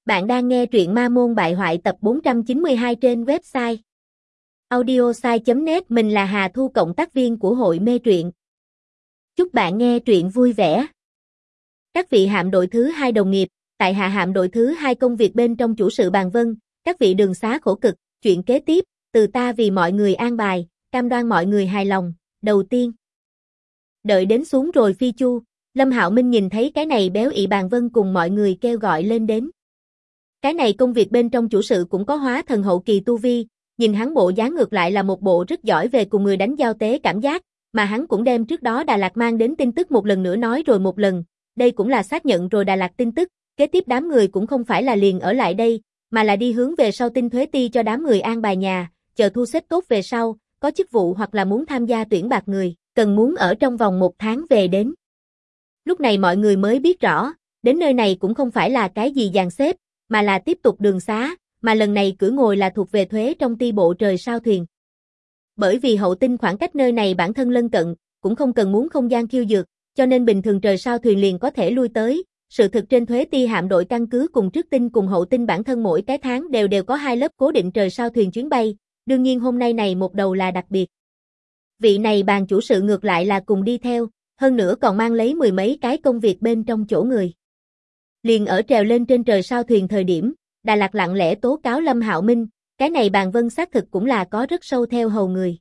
Bạn đang nghe truyện Ma Môn Bại Hoại tập 492 trên website audiosai.net. Mình là Hà Thu, cộng tác viên của hội mê truyện. Chúc bạn nghe truyện vui vẻ. Các vị hạm đội thứ 2 đồng nghiệp, tại hạ hạm đội thứ 2 công việc bên trong chủ sự bàn vân, các vị đường xá khổ cực, chuyện kế tiếp, từ ta vì mọi người an bài, cam đoan mọi người hài lòng. Đầu tiên, đợi đến xuống rồi phi chu, Lâm Hạo Minh nhìn thấy cái này béo ị bàn vân cùng mọi người kêu gọi lên đến. Cái này công việc bên trong chủ sự cũng có hóa thần hậu kỳ tu vi, nhìn hắn bộ dáng ngược lại là một bộ rất giỏi về cùng người đánh giao tế cảm giác, mà hắn cũng đem trước đó Đà Lạt mang đến tin tức một lần nữa nói rồi một lần, đây cũng là xác nhận rồi Đà Lạt tin tức, kế tiếp đám người cũng không phải là liền ở lại đây, mà là đi hướng về sau Tinh Thuế Ti cho đám người an bài nhà, chờ thu xếp tốt về sau, có chức vụ hoặc là muốn tham gia tuyển bạt người, cần muốn ở trong vòng 1 tháng về đến. Lúc này mọi người mới biết rõ, đến nơi này cũng không phải là cái gì dàn xếp, mà là tiếp tục đường xá, mà lần này cửa ngồi là thuộc về thuế trong ti bộ trời sao thuyền. Bởi vì hậu tinh khoảng cách nơi này bản thân lân cận, cũng không cần muốn không gian khiêu dược, cho nên bình thường trời sao thuyền liền có thể lui tới. Sự thực trên thuế ti hạm đội căn cứ cùng trước tinh cùng hậu tinh bản thân mỗi cái tháng đều có 2 lớp cố định trời sao thuyền chuyến bay, đương nhiên hôm nay này một đầu là đặc biệt. Vị này bàn chủ sự ngược lại là cùng đi theo, hơn nữa còn mang lấy 10 mấy cái công việc bên trong chỗ người. Liền ở trèo lên trên trời sao thuyền thời điểm, Đà Lạt lặng lẽ tố cáo Lâm Hạo Minh, cái này bàn vân xác thực cũng là có rất sâu theo hầu người.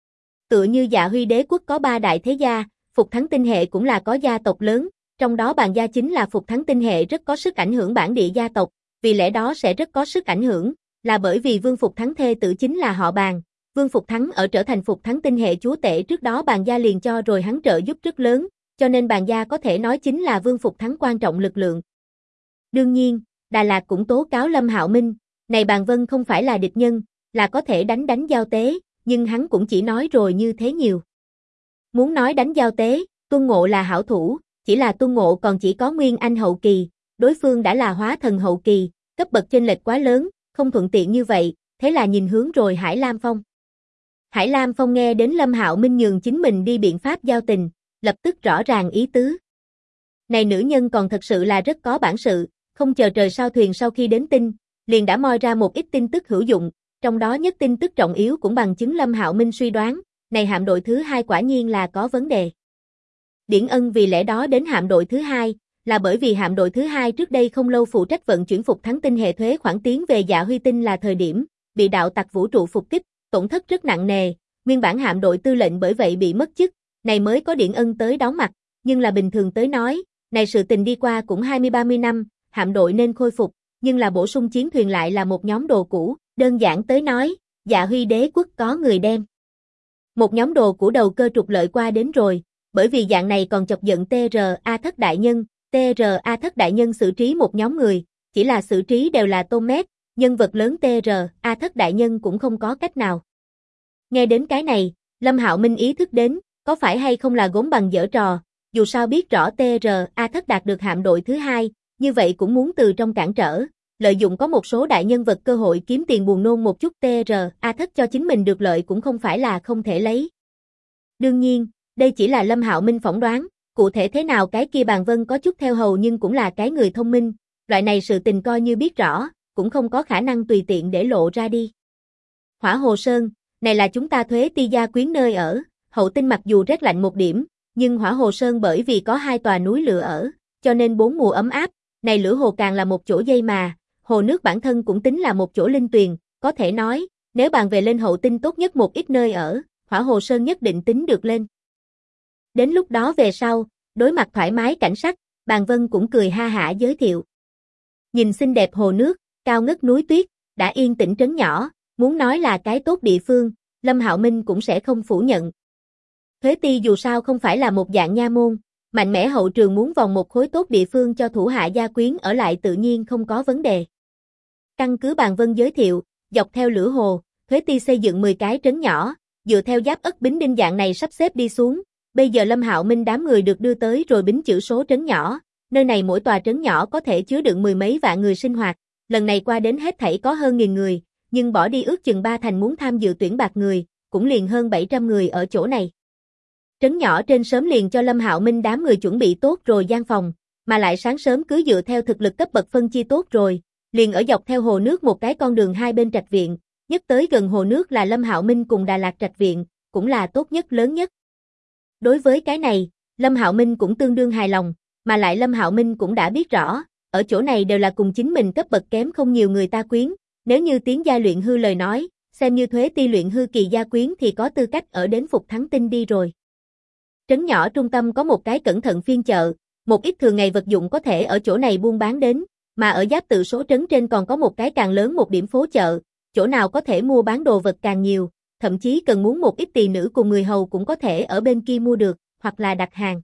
Tựa như Dạ Huy đế quốc có 3 đại thế gia, Phục Thắng tinh hệ cũng là có gia tộc lớn, trong đó bàn gia chính là Phục Thắng tinh hệ rất có sức ảnh hưởng bản địa gia tộc, vì lẽ đó sẽ rất có sức ảnh hưởng, là bởi vì Vương Phục Thắng thê tử chính là họ Bàn. Vương Phục Thắng ở trở thành Phục Thắng tinh hệ chúa tể trước đó bàn gia liền cho rồi hắn trợ giúp rất lớn, cho nên bàn gia có thể nói chính là Vương Phục Thắng quan trọng lực lượng. Đương nhiên, Đà Lạt cũng tố cáo Lâm Hạo Minh, này bàn vân không phải là địch nhân, là có thể đánh giao tế, nhưng hắn cũng chỉ nói rồi như thế nhiều. Muốn nói đánh giao tế, Tuân Ngộ là hảo thủ, chỉ là Tuân Ngộ còn chỉ có Nguyên Anh hậu kỳ, đối phương đã là hóa thần hậu kỳ, cấp bậc chênh lệch quá lớn, không thuận tiện như vậy, thế là nhìn hướng rồi Hải Lam Phong. Hải Lam Phong nghe đến Lâm Hạo Minh nhường chính mình đi biện pháp giao tình, lập tức rõ ràng ý tứ. Này nữ nhân còn thật sự là rất có bản sự, không chờ trời sao thuyền sau khi đến tin, liền đã moi ra một ít tin tức hữu dụng, trong đó nhất tin tức trọng yếu cũng bằng chứng Lâm Hạo Minh suy đoán, này hạm đội thứ 2 quả nhiên là có vấn đề. Điển Ân vì lẽ đó đến hạm đội thứ 2, là bởi vì hạm đội thứ 2 trước đây không lâu phụ trách vận chuyển Phục Thắng tinh hệ thuế khoản tiến về Dạ Huy tinh là thời điểm, bị đạo tặc vũ trụ phục kích, tổn thất rất nặng nề, nguyên bản hạm đội tư lệnh bởi vậy bị mất chức, này mới có Điển Ân tới đón mặt, nhưng là bình thường tới nói, này sự tình đi qua cũng 20-30 năm, hạm đội nên khôi phục, nhưng là bổ sung chiến thuyền lại là một nhóm đồ cũ, đơn giản tới nói, Dạ Huy đế quốc có người đem một nhóm đồ cũ đầu cơ trục lợi qua đến rồi, bởi vì dạng này còn chọc giận TRA Thất đại nhân, TRA Thất đại nhân xử trí một nhóm người, chỉ là xử trí đều là tôm mét, nhân vật lớn TRA Thất đại nhân cũng không có cách nào. Nghe đến cái này, Lâm Hạo Minh ý thức đến, có phải hay không là gốm bằng giở trò, dù sao biết rõ TRA Thất đạt được hạm đội thứ 2, như vậy cũng muốn từ trong cản trở, lợi dụng có một số đại nhân vật cơ hội kiếm tiền buồn nôn một chút TRA Thất cho chính mình được lợi cũng không phải là không thể lấy. Đương nhiên, đây chỉ là Lâm Hạo Minh phỏng đoán, cụ thể thế nào cái kia bàn vân có chút theo hầu nhưng cũng là cái người thông minh, loại này sự tình coi như biết rõ, cũng không có khả năng tùy tiện để lộ ra đi. Hỏa Hồ Sơn, này là chúng ta thuế ti gia quyến nơi ở, hậu tinh mặc dù rét lạnh một điểm, nhưng Hỏa Hồ Sơn bởi vì có 2 tòa núi lửa ở, cho nên 4 mùa ấm áp, này lửa hồ càng là một chỗ dây mà, hồ nước bản thân cũng tính là một chỗ linh tuyền, có thể nói, nếu bàn về lên hậu tinh tốt nhất một ít nơi ở, Hỏa Hồ Sơn nhất định tính được lên. Đến lúc đó về sau, đối mặt thoải mái cảnh sắc, Bàn Vân cũng cười ha hả giới thiệu. Nhìn xinh đẹp hồ nước, cao ngất núi tuyết, đã yên tĩnh trấn nhỏ, muốn nói là cái tốt địa phương, Lâm Hạo Minh cũng sẽ không phủ nhận. Thuế ti dù sao không phải là một dạng nha môn, mạnh mẽ hậu trường muốn vòng một khối tốt địa phương cho thủ hạ gia quyến ở lại tự nhiên không có vấn đề. Căn cứ Bàn Vân giới thiệu, dọc theo lửa hồ, Thuế ti xây dựng 10 cái trấn nhỏ, dựa theo giáp ất bính đinh dạng này sắp xếp đi xuống. Bây giờ Lâm Hạo Minh đám người được đưa tới rồi bính chữ số trấn nhỏ, nơi này mỗi tòa trấn nhỏ có thể chứa đựng 10 mấy vạn người sinh hoạt, lần này qua đến hết thảy có hơn 1000 người, nhưng bỏ đi ước chừng 3 thành muốn tham dự tuyển bạt người, cũng liền hơn 700 người ở chỗ này. Trấn nhỏ trên sớm liền cho Lâm Hạo Minh đám người chuẩn bị tốt rồi gian phòng, mà lại sáng sớm cứ dựa theo thực lực cấp bậc phân chia tốt rồi, Liền ở dọc theo hồ nước một cái con đường hai bên trạch viện, nhất tới gần hồ nước là Lâm Hạo Minh cùng Đà Lạt trạch viện, cũng là tốt nhất lớn nhất. Đối với cái này, Lâm Hạo Minh cũng tương đương hài lòng, mà lại Lâm Hạo Minh cũng đã biết rõ, ở chỗ này đều là cùng chính mình cấp bậc kém không nhiều người ta quyến, nếu như tiến giai luyện hư lời nói, xem như Thuế Ti luyện hư kỳ gia quyến thì có tư cách ở đến Phục Thắng Tinh đi rồi. Trấn nhỏ trung tâm có một cái cẩn thận phiên chợ, một ít thường ngày vật dụng có thể ở chỗ này buôn bán đến, mà ở giáp tự số trấn trên còn có một cái càng lớn một điểm phố chợ, chỗ nào có thể mua bán đồ vật càng nhiều, thậm chí cần muốn một ít tỳ nữ cùng người hầu cũng có thể ở bên kia mua được, hoặc là đặt hàng.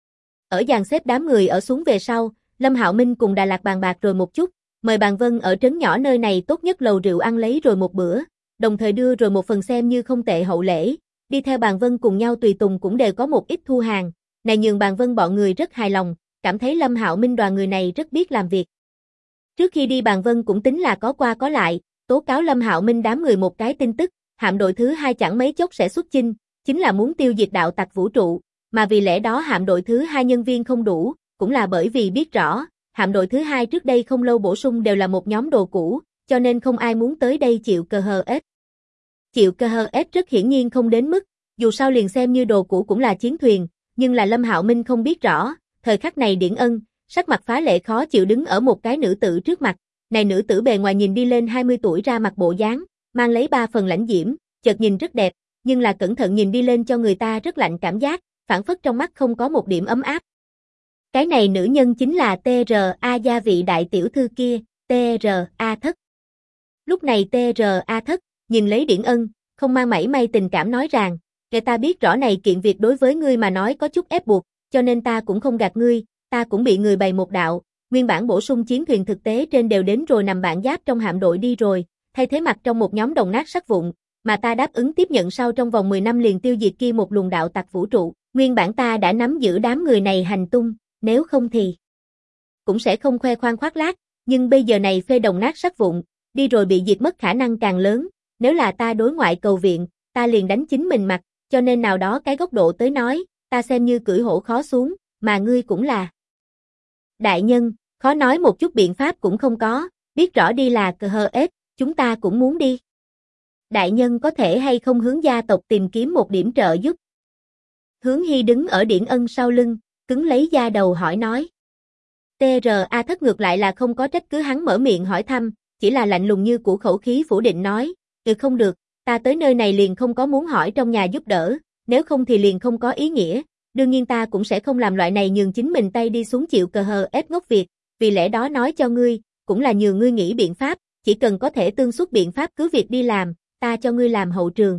Ở dàn xếp đám người ở xuống về sau, Lâm Hạo Minh cùng Đà Lạt bàn bạc rồi một chút, mời Bàn Vân ở trấn nhỏ nơi này tốt nhất lầu rượu ăn lấy rồi một bữa, đồng thời đưa rồi một phần xem như không tệ hậu lễ, đi theo Bàn Vân cùng nhau tùy tùng cũng đều có một ít thu hàng, này nhường Bàn Vân bọn người rất hài lòng, cảm thấy Lâm Hạo Minh đoàn người này rất biết làm việc. Trước khi đi Bàn Vân cũng tính là có qua có lại, tố cáo Lâm Hạo Minh đám người một cái tin tức, hạm đội thứ 2 chẳng mấy chốc sẽ xuất chinh, chính là muốn tiêu diệt đạo tặc vũ trụ, mà vì lẽ đó hạm đội thứ 2 nhân viên không đủ, cũng là bởi vì biết rõ, hạm đội thứ 2 trước đây không lâu bổ sung đều là một nhóm đồ cũ, cho nên không ai muốn tới đây chịu cơ hờ ếch. Chịu cơ hờ ếch rất hiển nhiên không đến mức, dù sao liền xem như đồ cũ cũng là chiến thuyền, nhưng là Lâm Hạo Minh không biết rõ, thời khắc này Điển Ân, sắc mặt phá lệ khó chịu đứng ở một cái nữ tử trước mặt, này nữ tử bề ngoài nhìn đi lên 20 tuổi ra mặt bộ dáng, mang lấy 3 phần lãnh diễm, chợt nhìn rất đẹp, nhưng là cẩn thận nhìn đi lên cho người ta rất lạnh cảm giác, phản phất trong mắt không có một điểm ấm áp. Cái này nữ nhân chính là T.R.A. gia vị đại tiểu thư kia, T.R.A. Thất. Lúc này T.R.A. Thất, nhìn lấy Điển Ân, không mang mảy may tình cảm nói rằng, kể ta biết rõ này kiện việc đối với ngươi mà nói có chút ép buộc, cho nên ta cũng không gạt ngươi, ta cũng bị người bày một đạo, nguyên bản bổ sung chiến thuyền thực tế trên đều đến rồi nằm bản giáp trong hạm đội đi rồi, thay thế mặt trong một nhóm đồng nát sắt vụn, mà ta đáp ứng tiếp nhận sau trong vòng 10 năm liền tiêu diệt kia một luồng đạo tặc vũ trụ, nguyên bản ta đã nắm giữ đám người này hành tung, nếu không thì cũng sẽ không khoe khoang khoác lác, nhưng bây giờ này phê đồng nát sắt vụn, đi rồi bị diệt mất khả năng càng lớn, nếu là ta đối ngoại cầu viện, ta liền đánh chính mình mặt, cho nên nào đó cái góc độ tới nói, ta xem như cưỡi hổ khó xuống, mà ngươi cũng là đại nhân, khó nói một chút biện pháp cũng không có, biết rõ đi là cờ hờ ếch, chúng ta cũng muốn đi. Đại nhân có thể hay không hướng gia tộc tìm kiếm một điểm trợ giúp? Hướng Hy đứng ở Điển Ân sau lưng, cứng lấy da đầu hỏi nói. T.R.A. Thất ngược lại là không có trách cứ hắn mở miệng hỏi thăm, chỉ là lạnh lùng như củ khẩu khí phủ định nói, không được, ta tới nơi này liền không có muốn hỏi trong nhà giúp đỡ, nếu không thì liền không có ý nghĩa, đương nhiên ta cũng sẽ không làm loại này nhường chính mình tay đi xuống chịu cờ hờ ếch ngốc việc, vì lẽ đó nói cho ngươi, cũng là nhường ngươi nghĩ biện pháp, chỉ cần có thể tương xuất biện pháp cứ việc đi làm, ta cho ngươi làm hậu trường.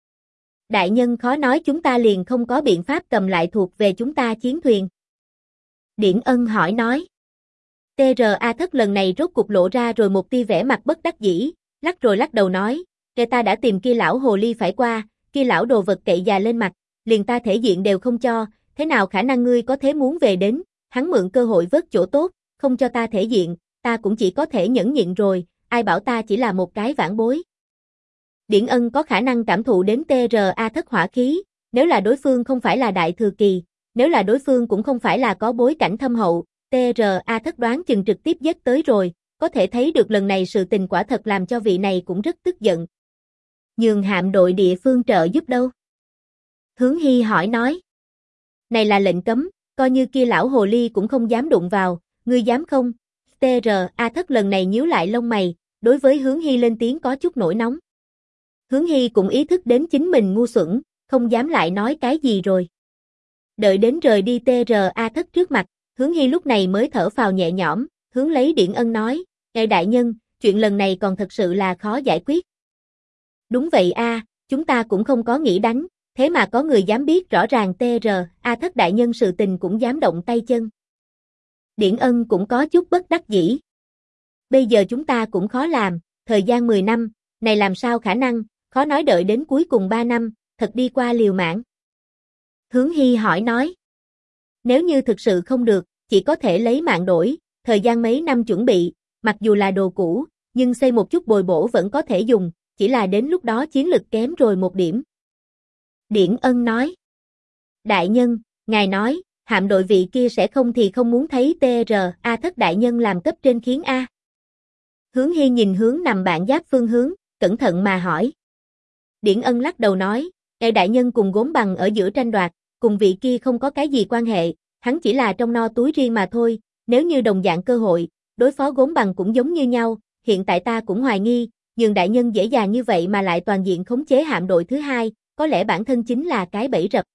Đại nhân khó nói chúng ta liền không có biện pháp cầm lại thuộc về chúng ta chiến thuyền. Điển Ân hỏi nói. T.R.A. Thất lần này rốt cục lộ ra rồi một tia vẻ mặt bất đắc dĩ, lắc rồi lắc đầu nói, kể ta đã tìm kia lão hồ ly phải qua, kia lão đồ vật cậy già lên mặt, liền ta thể diện đều không cho, thế nào khả năng ngươi có thế muốn về đến, hắn mượn cơ hội vớt chỗ tốt, không cho ta thể diện, ta cũng chỉ có thể nhẫn nhịn rồi, ai bảo ta chỉ là một cái vãn bối. Điển Ân có khả năng cảm thụ đến T.R.A. Thất hỏa khí, nếu là đối phương không phải là đại thừa kỳ, nếu là đối phương cũng không phải là có bối cảnh thâm hậu, T.R.A. Thất đoán chừng trực tiếp giết tới rồi, có thể thấy được lần này sự tình quả thật làm cho vị này cũng rất tức giận. Nhường hạm đội địa phương trợ giúp đâu? Hướng Hy hỏi nói. Này là lệnh cấm, coi như kia lão hồ ly cũng không dám đụng vào, ngươi dám không? T.R.A. Thất lần này nhíu lại lông mày, đối với Hướng Hy lên tiếng có chút nổi nóng. Hướng Hy cũng ý thức đến chính mình ngu xuẩn, không dám lại nói cái gì rồi. Đợi đến rời đi T.R.A. Thất trước mặt, Hướng Hy lúc này mới thở phào nhẹ nhõm, hướng lấy Điển Ân nói, ngài đại nhân, chuyện lần này còn thật sự là khó giải quyết. Đúng vậy a, chúng ta cũng không có nghĩ đánh, thế mà có người dám biết rõ ràng T.R.A. Thất đại nhân sự tình cũng dám động tay chân. Điển Ân cũng có chút bất đắc dĩ. Bây giờ chúng ta cũng khó làm, thời gian 10 năm, này làm sao khả năng, khó nói đợi đến cuối cùng 3 năm, thật đi qua liều mạng. Hướng Hy hỏi nói. Nếu như thực sự không được, chỉ có thể lấy mạng đổi, thời gian mấy năm chuẩn bị, mặc dù là đồ cũ, nhưng xây một chút bồi bổ vẫn có thể dùng, chỉ là đến lúc đó chiến lực kém rồi một điểm. Điển Ân nói. Đại nhân, ngài nói, hạm đội vị kia sẽ không thì không muốn thấy T.R.A. Thất đại nhân làm cấp trên khiến A. Hướng Hy nhìn hướng nằm bạn giáp phương hướng, cẩn thận mà hỏi. Điển Ân lắc đầu nói, đại nhân cùng Gốm Bằng ở giữa tranh đoạt, cùng vị kia không có cái gì quan hệ, hắn chỉ là trong no túi riêng mà thôi, nếu như đồng dạng cơ hội, đối phó Gốm Bằng cũng giống như nhau, hiện tại ta cũng hoài nghi, nhưng đại nhân dễ dàng như vậy mà lại toàn diện khống chế hạm đội thứ hai, có lẽ bản thân chính là cái bẫy rập.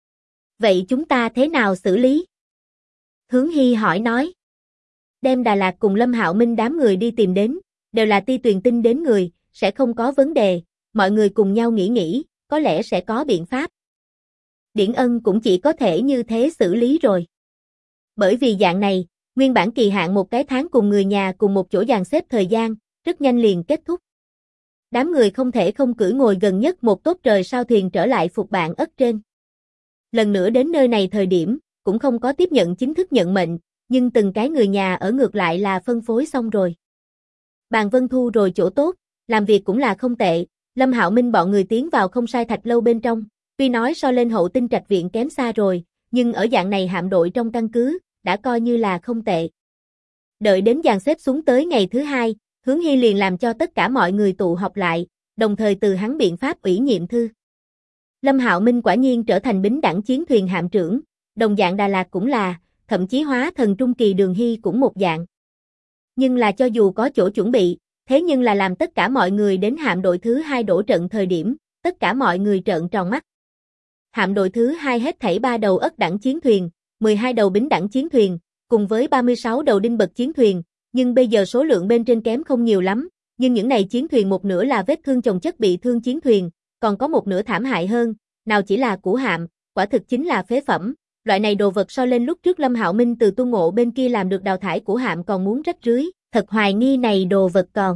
Vậy chúng ta thế nào xử lý? Hướng Hy hỏi nói. Đem Đà Lạt cùng Lâm Hạo Minh đám người đi tìm đến, đều là Ti Tuyền Tinh đến người, sẽ không có vấn đề, mọi người cùng nhau nghĩ, có lẽ sẽ có biện pháp. Điển Ân cũng chỉ có thể như thế xử lý rồi. Bởi vì dạng này, nguyên bản kỳ hạn một cái tháng cùng người nhà cùng một chỗ dàn xếp thời gian, rất nhanh liền kết thúc. Đám người không thể không cưỡi ngồi gần nhất một tốt trời sao thuyền trở lại phục bạn ất trên. Lần nữa đến nơi này thời điểm, cũng không có tiếp nhận chính thức nhận mệnh, nhưng từng cái người nhà ở ngược lại là phân phối xong rồi. Bàn Vân thu rồi chỗ tốt, làm việc cũng là không tệ, Lâm Hạo Minh bọn người tiến vào không sai thạch lâu bên trong, tuy nói so lên Hậu Tinh Trạch viện kém xa rồi, nhưng ở dạng này hạm đội trong căn cứ, đã coi như là không tệ. Đợi đến dàn xếp xuống tới ngày thứ hai, Hướng Hy liền làm cho tất cả mọi người tụ họp lại, đồng thời từ hắn biện pháp ủy nhiệm thư. Lâm Hạo Minh quả nhiên trở thành bính đẳng chiến thuyền hạm trưởng, đồng dạng Đà Lạt cũng là, thậm chí hóa thần trung kỳ Đường Hy cũng một dạng. Nhưng là cho dù có chỗ chuẩn bị, thế nhưng là làm tất cả mọi người đến hạm đội thứ hai đổ trận thời điểm, tất cả mọi người trợn tròn mắt. Hạm đội thứ hai hết thảy 3 đầu ất đẳng chiến thuyền, 12 đầu bính đẳng chiến thuyền, cùng với 36 đầu đinh bậc chiến thuyền, nhưng bây giờ số lượng bên trên kém không nhiều lắm, nhưng những này chiến thuyền một nửa là vết thương chồng chất bị thương chiến thuyền, còn có một nửa thảm hại hơn, nào chỉ là cũ hạm, quả thực chính là phế phẩm. Loại này đồ vật so lên lúc trước Lâm Hạo Minh từ Tu Ngộ bên kia làm được đào thải của hạm còn muốn rách rưới, thật hoài nghi này đồ vật còn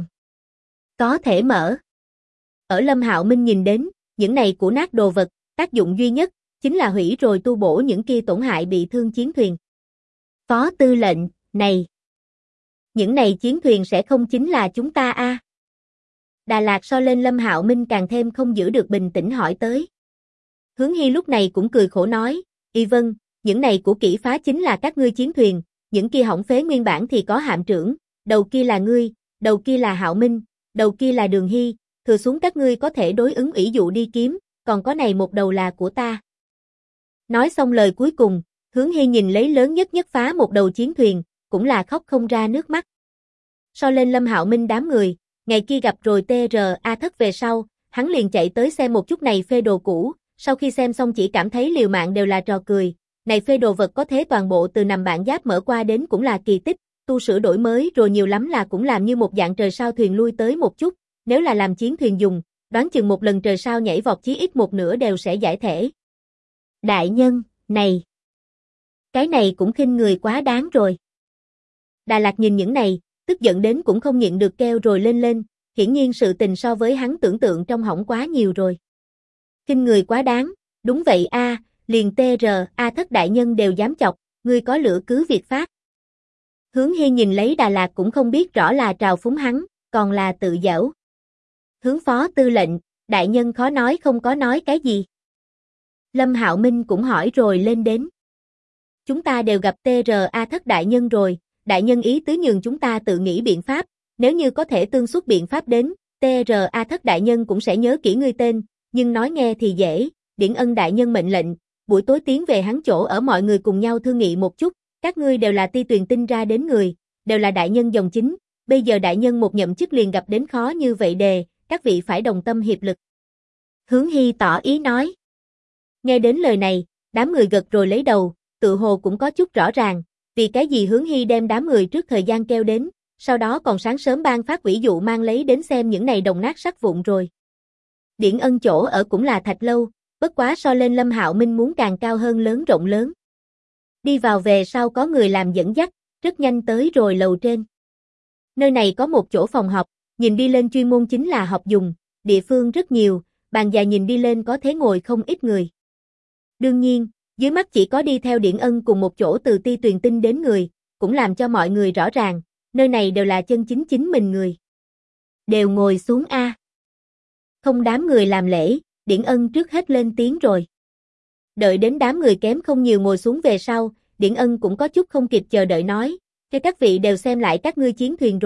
có thể mở. Ở Lâm Hạo Minh nhìn đến, những này cũ nát đồ vật, tác dụng duy nhất chính là hủy rồi tu bổ những kia tổn hại bị thương chiến thuyền. Phó tư lệnh, này, những này chiến thuyền sẽ không chính là chúng ta a? Đà Lạt so lên Lâm Hạo Minh càng thêm không giữ được bình tĩnh hỏi tới. Hướng Hy lúc này cũng cười khổ nói, Y vâng, những này của kỹ phá chính là các ngươi chiến thuyền, những kia hỏng phế nguyên bản thì có hạm trưởng, đầu kia là ngươi, đầu kia là Hạo Minh, đầu kia là Đường Hy, thừa xuống các ngươi có thể đối ứng ủy dụ đi kiếm, còn có này một đầu là của ta. Nói xong lời cuối cùng, Hướng Hy nhìn lấy lớn nhất phá một đầu chiến thuyền, cũng là khóc không ra nước mắt. So lên Lâm Hạo Minh đám người, ngày kia gặp rồi TRA Thất về sau, hắn liền chạy tới xem một chút này phê đồ cũ, sau khi xem xong chỉ cảm thấy liều mạng đều là trò cười, này phê đồ vật có thế toàn bộ từ nằm bạn giáp mở qua đến cũng là kỳ tích, tu sửa đổi mới rồi nhiều lắm là cũng làm như một dạng trời sao thuyền lui tới một chút, nếu là làm chiến thuyền dùng, đoán chừng một lần trời sao nhảy vọt chí ít một nửa đều sẽ giải thể. Đại nhân, này, cái này cũng khinh người quá đáng rồi. Đà Lạt nhìn những này, tức giận đến cũng không nhịn được kêu rồi lên, hiển nhiên sự tình so với hắn tưởng tượng trong hỏng quá nhiều rồi. Khinh người quá đáng, đúng vậy a, liền TRA Thất đại nhân đều dám chọc, ngươi có lửa cứ việc phát. Hướng Hy nhìn lấy Đà Lạt cũng không biết rõ là trào phúng hắn, còn là tự giễu. Hướng phó tư lệnh, đại nhân khó nói không có nói cái gì. Lâm Hạo Minh cũng hỏi rồi lên đến. Chúng ta đều gặp TRA Thất đại nhân rồi, đại nhân ý tứ nhường chúng ta tự nghĩ biện pháp, nếu như có thể tương xuất biện pháp đến, TRA Thất đại nhân cũng sẽ nhớ kỹ ngươi tên, nhưng nói nghe thì dễ, Điển Ân đại nhân mệnh lệnh, buổi tối tiến về hắn chỗ ở mọi người cùng nhau thương nghị một chút, các ngươi đều là Ti Tuyền Tinh ra đến người, đều là đại nhân dòng chính, bây giờ đại nhân một nhậm chức liền gặp đến khó như vậy đề, các vị phải đồng tâm hiệp lực. Hướng Hy tỏ ý nói. Nghe đến lời này, đám người gật rồi lấy đầu, tự hồ cũng có chút rõ ràng, vì cái gì Hướng Hy đem đám người trước thời gian kêu đến, sau đó còn sáng sớm ban phát ủy dụ mang lấy đến xem những này đồng nát sắt vụn rồi. Điển Ân chỗ ở cũng là thạch lâu, bất quá so lên Lâm Hạo Minh muốn càng cao hơn lớn rộng lớn. Đi vào về sau có người làm dẫn dắt, rất nhanh tới rồi lầu trên. Nơi này có một chỗ phòng họp, nhìn đi lên chuyên môn chính là họp dùng, địa phương rất nhiều, bàn dài nhìn đi lên có thế ngồi không ít người. Đương nhiên, dưới mắt chỉ có đi theo Điển Ân cùng một chỗ từ Ti Tuyền Tinh đến người, cũng làm cho mọi người rõ ràng, nơi này đều là chân chính chính mình người. Đều ngồi xuống a. Không đám người làm lễ, Điển Ân trước hết lên tiếng rồi. Đợi đến đám người kém không nhiều ngồi xuống về sau, Điển Ân cũng có chút không kịp chờ đợi nói, cho các vị đều xem lại các ngươi chiến thuyền rồi,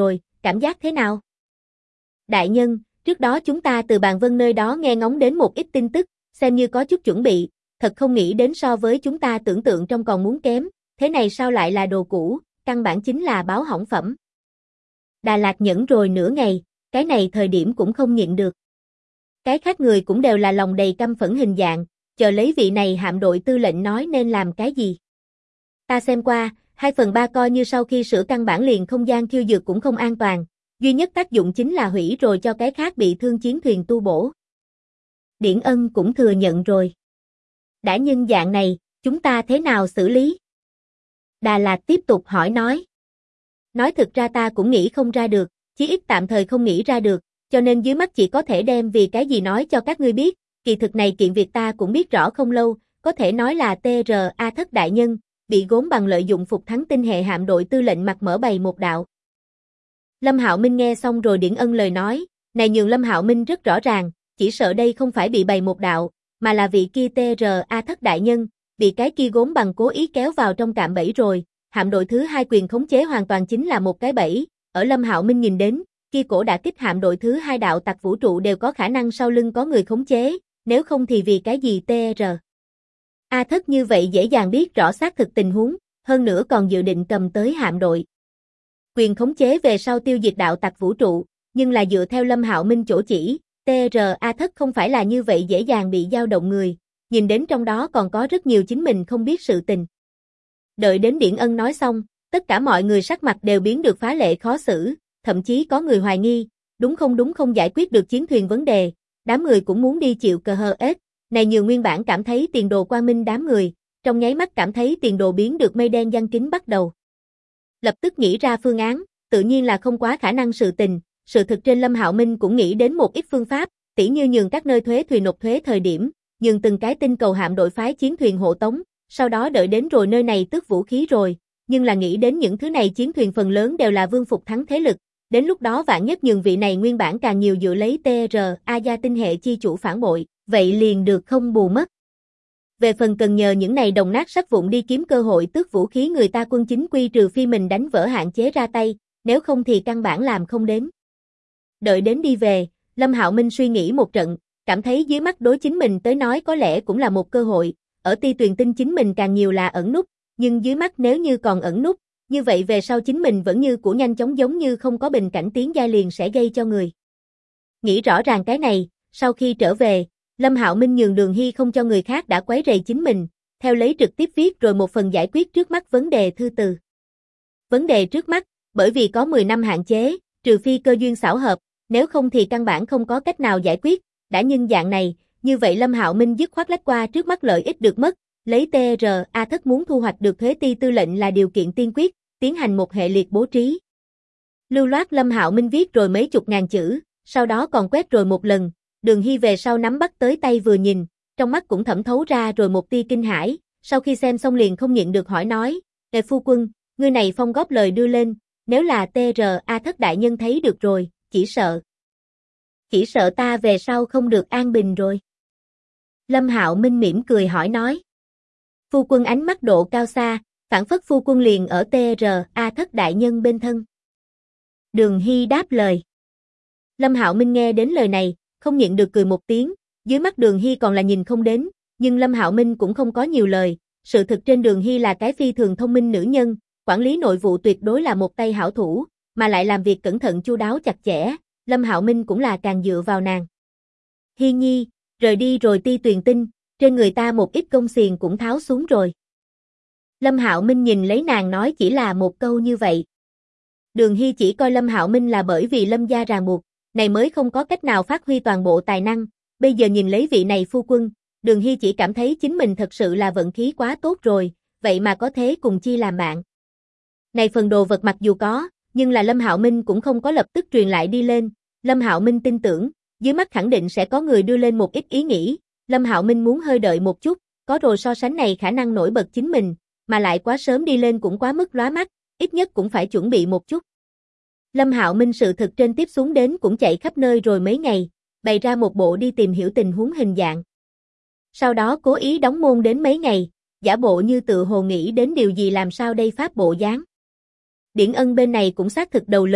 cảm giác thế nào? Đại nhân, trước đó chúng ta từ Bàn Vân nơi đó nghe ngóng đến một ít tin tức, xem như có chút chuẩn bị, thật không nghĩ đến so với chúng ta tưởng tượng trong còn muốn kém, thế này sao lại là đồ cũ, căn bản chính là báo hỏng phẩm. Đà Lạt nhẫn rồi nửa ngày, cái này thời điểm cũng không nhịn được. Cái khác người cũng đều là lòng đầy căm phẫn hình dạng, chờ lấy vị này hạm đội tư lệnh nói nên làm cái gì. Ta xem qua, 2/3 coi như sau khi sửa căn bản liền không gian thiêu dược cũng không an toàn, duy nhất tác dụng chính là hủy rồi cho cái khác bị thương chiến thuyền tu bổ. Điển Ân cũng thừa nhận rồi. Đã nhân dạng này, chúng ta thế nào xử lý? Đà Lạt tiếp tục hỏi nói. Nói thực ra ta cũng nghĩ không ra được, chí ít tạm thời không nghĩ ra được, cho nên dưới mắt chỉ có thể đem vì cái gì nói cho các ngươi biết, kỳ thực này kiện việc ta cũng biết rõ không lâu, có thể nói là TRA Thất đại nhân, bị gốm bằng lợi dụng phục thắng tinh hệ hạm đội tư lệnh mặt mở bày một đạo. Lâm Hạo Minh nghe xong rồi Điển Ân lời nói, này nhường Lâm Hạo Minh rất rõ ràng, chỉ sợ đây không phải bị bày một đạo, mà là vị kia TRA Thất đại nhân, bị cái kia gốm bằng cố ý kéo vào trong cạm bẫy rồi, hạm đội thứ 2 quyền khống chế hoàn toàn chính là một cái bẫy, ở Lâm Hạo Minh nhìn đến, kia cổ đã kích hạm đội thứ 2 đạo tặc vũ trụ đều có khả năng sau lưng có người khống chế, nếu không thì vì cái gì TRA Thất như vậy dễ dàng biết rõ xác thực tình huống, hơn nữa còn dự định cầm tới hạm đội. Quyền khống chế về sau tiêu diệt đạo tặc vũ trụ, nhưng là dựa theo Lâm Hạo Minh chỗ chỉ, TRA Thất không phải là như vậy dễ dàng bị dao động người, nhìn đến trong đó còn có rất nhiều chính mình không biết sự tình. Đợi đến Điển Ân nói xong, tất cả mọi người sắc mặt đều biến được phá lệ khó xử, thậm chí có người hoài nghi, đúng không giải quyết được chiến thuyền vấn đề, đám người cũng muốn đi chịu cờ hờ ết, này nhiều nguyên bản cảm thấy tiền đồ quang minh đám người, trong nháy mắt cảm thấy tiền đồ biến được mây đen giăng kín bắt đầu. Lập tức nghĩ ra phương án, tự nhiên là không quá khả năng sự tình, sự thực trên Lâm Hạo Minh cũng nghĩ đến một ít phương pháp, tỉ như nhường các nơi thuế thuyền nộp thuế thời điểm, nhường từng cái tinh cầu hạm đội phái chiến thuyền hộ tống, sau đó đợi đến rồi nơi này tước vũ khí rồi, nhưng là nghĩ đến những thứ này chiến thuyền phần lớn đều là vương phục thắng thế lực, đến lúc đó vạn nhất nhường vị này nguyên bản càng nhiều dựa lấy TRA gia tinh hệ chi chủ phản bội, vậy liền được không bù mất. Về phần cần nhờ những này đồng nát sắt vụn đi kiếm cơ hội tước vũ khí người ta quân chính quy trừ phi mình đánh vỡ hạn chế ra tay, nếu không thì căn bản làm không đến. Đợi đến đi về, Lâm Hạo Minh suy nghĩ một trận, cảm thấy dưới mắt đối chính mình tới nói có lẽ cũng là một cơ hội, ở Ti Tuyền Tinh chính mình càng nhiều là ẩn núp, nhưng dưới mắt nếu như còn ẩn núp, như vậy về sau chính mình vẫn như của nhanh chóng giống như không có bình cảnh tiến giai liền sẽ gây cho người. Nghĩ rõ ràng cái này, sau khi trở về, Lâm Hạo Minh nhường Đường Hy không cho người khác đã quấy rầy chính mình, theo lấy trực tiếp viết rồi một phần giải quyết trước mắt vấn đề thư từ. Vấn đề trước mắt, bởi vì có 10 năm hạn chế, trừ phi cơ duyên xảo hợp, nếu không thì căn bản không có cách nào giải quyết, đã nhân dạng này, như vậy Lâm Hạo Minh dứt khoát lách qua trước mắt lợi ích được mất, lấy TRA Thất muốn thu hoạch được thuế ti tư lệnh là điều kiện tiên quyết, tiến hành một hệ liệt bố trí. Lưu loát Lâm Hạo Minh viết rồi mấy chục ngàn chữ, sau đó còn quét rồi một lần, Đường Hy về sau nắm bắt tới tay vừa nhìn, trong mắt cũng thẩm thấu ra rồi một tia kinh hãi, sau khi xem xong liền không nhịn được hỏi nói, phu quân, ngươi này phong góp lời đưa lên, nếu là TRA Thất đại nhân thấy được rồi, chỉ sợ ta về sau không được an bình rồi. Lâm Hạo Minh mỉm cười hỏi nói. Phu quân ánh mắt độ cao xa, phảng phất phu quân liền ở TRA Thất đại nhân bên thân. Đường Hy đáp lời. Lâm Hạo Minh nghe đến lời này, không nhịn được cười một tiếng, dưới mắt Đường Hy còn là nhìn không đến, nhưng Lâm Hạo Minh cũng không có nhiều lời, sự thực trên Đường Hy là cái phi thường thông minh nữ nhân, quản lý nội vụ tuyệt đối là một tay hảo thủ, mà lại làm việc cẩn thận chu đáo chặt chẽ, Lâm Hạo Minh cũng là càng dựa vào nàng. Hy nhi, rời đi rồi Ti Tuyền Tinh, trên người ta một ít công xiềng cũng tháo xuống rồi. Lâm Hạo Minh nhìn lấy nàng nói chỉ là một câu như vậy. Đường Hy chỉ coi Lâm Hạo Minh là bởi vì Lâm gia ràng buộc, này mới không có cách nào phát huy toàn bộ tài năng, bây giờ nhìn lấy vị này phu quân, Đường Hy chỉ cảm thấy chính mình thật sự là vận khí quá tốt rồi, vậy mà có thế cùng chi làm bạn. Này phần đồ vật mặc dù có, nhưng là Lâm Hạo Minh cũng không có lập tức truyền lại đi lên, Lâm Hạo Minh tin tưởng, dưới mắt khẳng định sẽ có người đưa lên một ít ý nghĩ, Lâm Hạo Minh muốn hơi đợi một chút, có rồi so sánh này khả năng nổi bật chính mình, mà lại quá sớm đi lên cũng quá mức lóa mắt, ít nhất cũng phải chuẩn bị một chút. Lâm Hạo Minh sự thực trên tiếp xuống đến cũng chạy khắp nơi rồi mấy ngày, bày ra một bộ đi tìm hiểu tình huống hình dạng. Sau đó cố ý đóng môn đến mấy ngày, giả bộ như tự hồ nghĩ đến điều gì làm sao đây pháp bộ dáng. Điển Ân bên này cũng xác thực đầu lớn,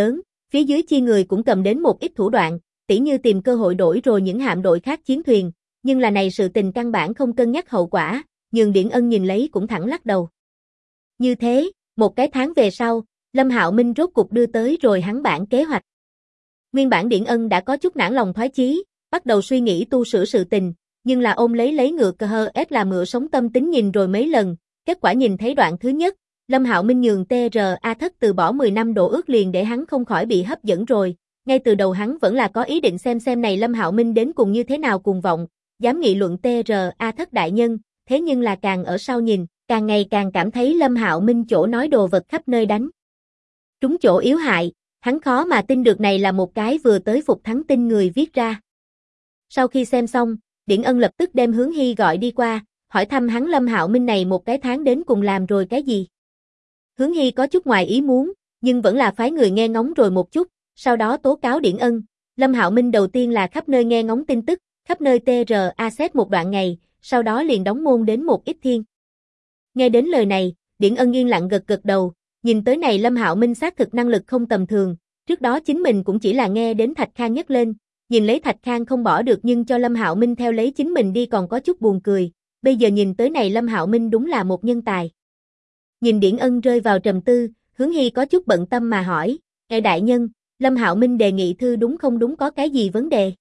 Phía dưới chi người cũng cầm đến một ít thủ đoạn, tỉ như tìm cơ hội đổi rồi những hạm đội khác chiến thuyền, nhưng là này sự tình căn bản không cân nhắc hậu quả, Nhường Điển Ân nhìn lấy cũng thẳng lắc đầu. Như thế, một cái tháng về sau, Lâm Hạo Minh rốt cục đưa tới rồi hắn bản kế hoạch. Nguyên bản Điển Ân đã có chút nản lòng thoái chí, bắt đầu suy nghĩ tu sửa sự tình, nhưng là ôm lấy ngựa cơ hơ ép là mựa sống tâm tính nhìn rồi mấy lần, kết quả nhìn thấy đoạn thứ nhất, Lâm Hạo Minh nhường TRA Thất từ bỏ 10 năm đổ ước liền để hắn không khỏi bị hấp dẫn rồi, ngay từ đầu hắn vẫn là có ý định xem này Lâm Hạo Minh đến cùng như thế nào cuồng vọng, dám nghị luận TRA Thất đại nhân, thế nhưng là càng ở sau nhìn, càng ngày càng cảm thấy Lâm Hạo Minh chỗ nói đồ vật khắp nơi đánh trúng chỗ yếu hại, hắn khó mà tin được này là một cái vừa tới phục thắng tin người viết ra. Sau khi xem xong, Điển Ân lập tức đem Hướng Hy gọi đi qua, hỏi thăm hắn Lâm Hạo Minh này một cái tháng đến cùng làm rồi cái gì. Hướng Hy có chút ngoài ý muốn, nhưng vẫn là phái người nghe ngóng rồi một chút, sau đó tố cáo Điển Ân. Lâm Hạo Minh đầu tiên là khắp nơi nghe ngóng tin tức, khắp nơi TRA xét một đoạn ngày, sau đó liền đóng môn đến một ít thiên. Nghe đến lời này, Điển Ân yên lặng gật đầu, nhìn tới này Lâm Hạo Minh xác thực năng lực không tầm thường, trước đó chính mình cũng chỉ là nghe đến Thạch Khang nhắc lên, nhìn lấy Thạch Khang không bỏ được nhưng cho Lâm Hạo Minh theo lấy chính mình đi còn có chút buồn cười, bây giờ nhìn tới này Lâm Hạo Minh đúng là một nhân tài. Nhìn Điển Ân rơi vào trầm tư, Hướng Hy có chút bận tâm mà hỏi, đại nhân, Lâm Hạo Minh đề nghị thư đúng không đúng có cái gì vấn đề?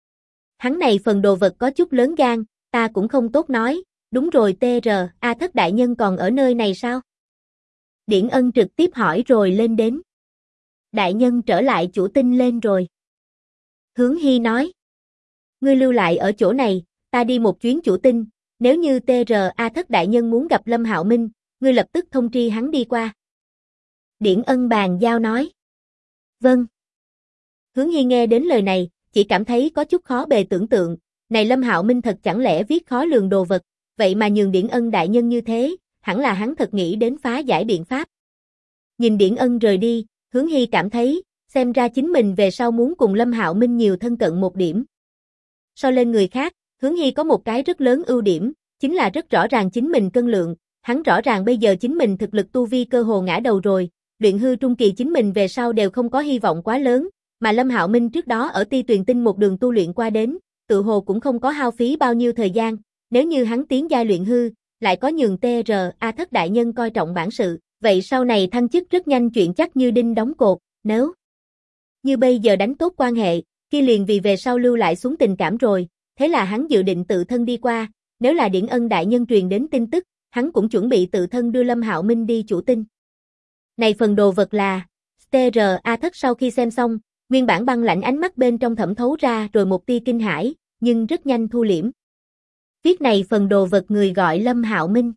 Hắn này phần đồ vật có chút lớn gan, ta cũng không tốt nói, đúng rồi TRA Thất đại nhân còn ở nơi này sao? Điển Ân trực tiếp hỏi rồi lên đến. Đại nhân trở lại chủ tinh lên rồi. Hướng Hy nói. Ngươi lưu lại ở chỗ này, ta đi một chuyến chủ tinh, nếu như TRA Thất đại nhân muốn gặp Lâm Hạo Minh, ngươi lập tức thông tri hắn đi qua. Điển Ân bàn giao nói. Vâng. Hướng Hy nghe đến lời này, chỉ cảm thấy có chút khó bề tưởng tượng, này Lâm Hạo Minh thật chẳng lẽ viết khó lường đồ vật, vậy mà nhường Điển Ân đại nhân như thế, hẳn là hắn thật nghĩ đến phá giải biện pháp. Nhìn Điển Ân rời đi, Hướng Hy cảm thấy, xem ra chính mình về sau muốn cùng Lâm Hạo Minh nhiều thân cận một điểm. So lên người khác, Hướng Hy có một cái rất lớn ưu điểm, chính là rất rõ ràng chính mình cân lượng, hắn rõ ràng bây giờ chính mình thực lực tu vi cơ hồ ngã đầu rồi, luyện hư trung kỳ chính mình về sau đều không có hy vọng quá lớn, mà Lâm Hạo Minh trước đó ở Ti Tuyền Tinh một đường tu luyện qua đến, tự hồ cũng không có hao phí bao nhiêu thời gian, nếu như hắn tiến giai luyện hư, lại có nhường TRA Thất đại nhân coi trọng bản sự, vậy sau này thăng chức rất nhanh chuyện chắc như đinh đóng cột, nếu như bây giờ đánh tốt quan hệ, kia liền vì về sau lưu lại xuống tình cảm rồi, thế là hắn dự định tự thân đi qua, nếu là Điển Ân đại nhân truyền đến tin tức, hắn cũng chuẩn bị tự thân đưa Lâm Hạo Minh đi chủ tinh. Này phần đồ vật là, TRA Thất sau khi xem xong, nguyên bản băng lãnh ánh mắt bên trong thẩm thấu ra rồi một tia kinh hãi, nhưng rất nhanh thu liễm. Viết này phần đồ vật người gọi Lâm Hạo Minh.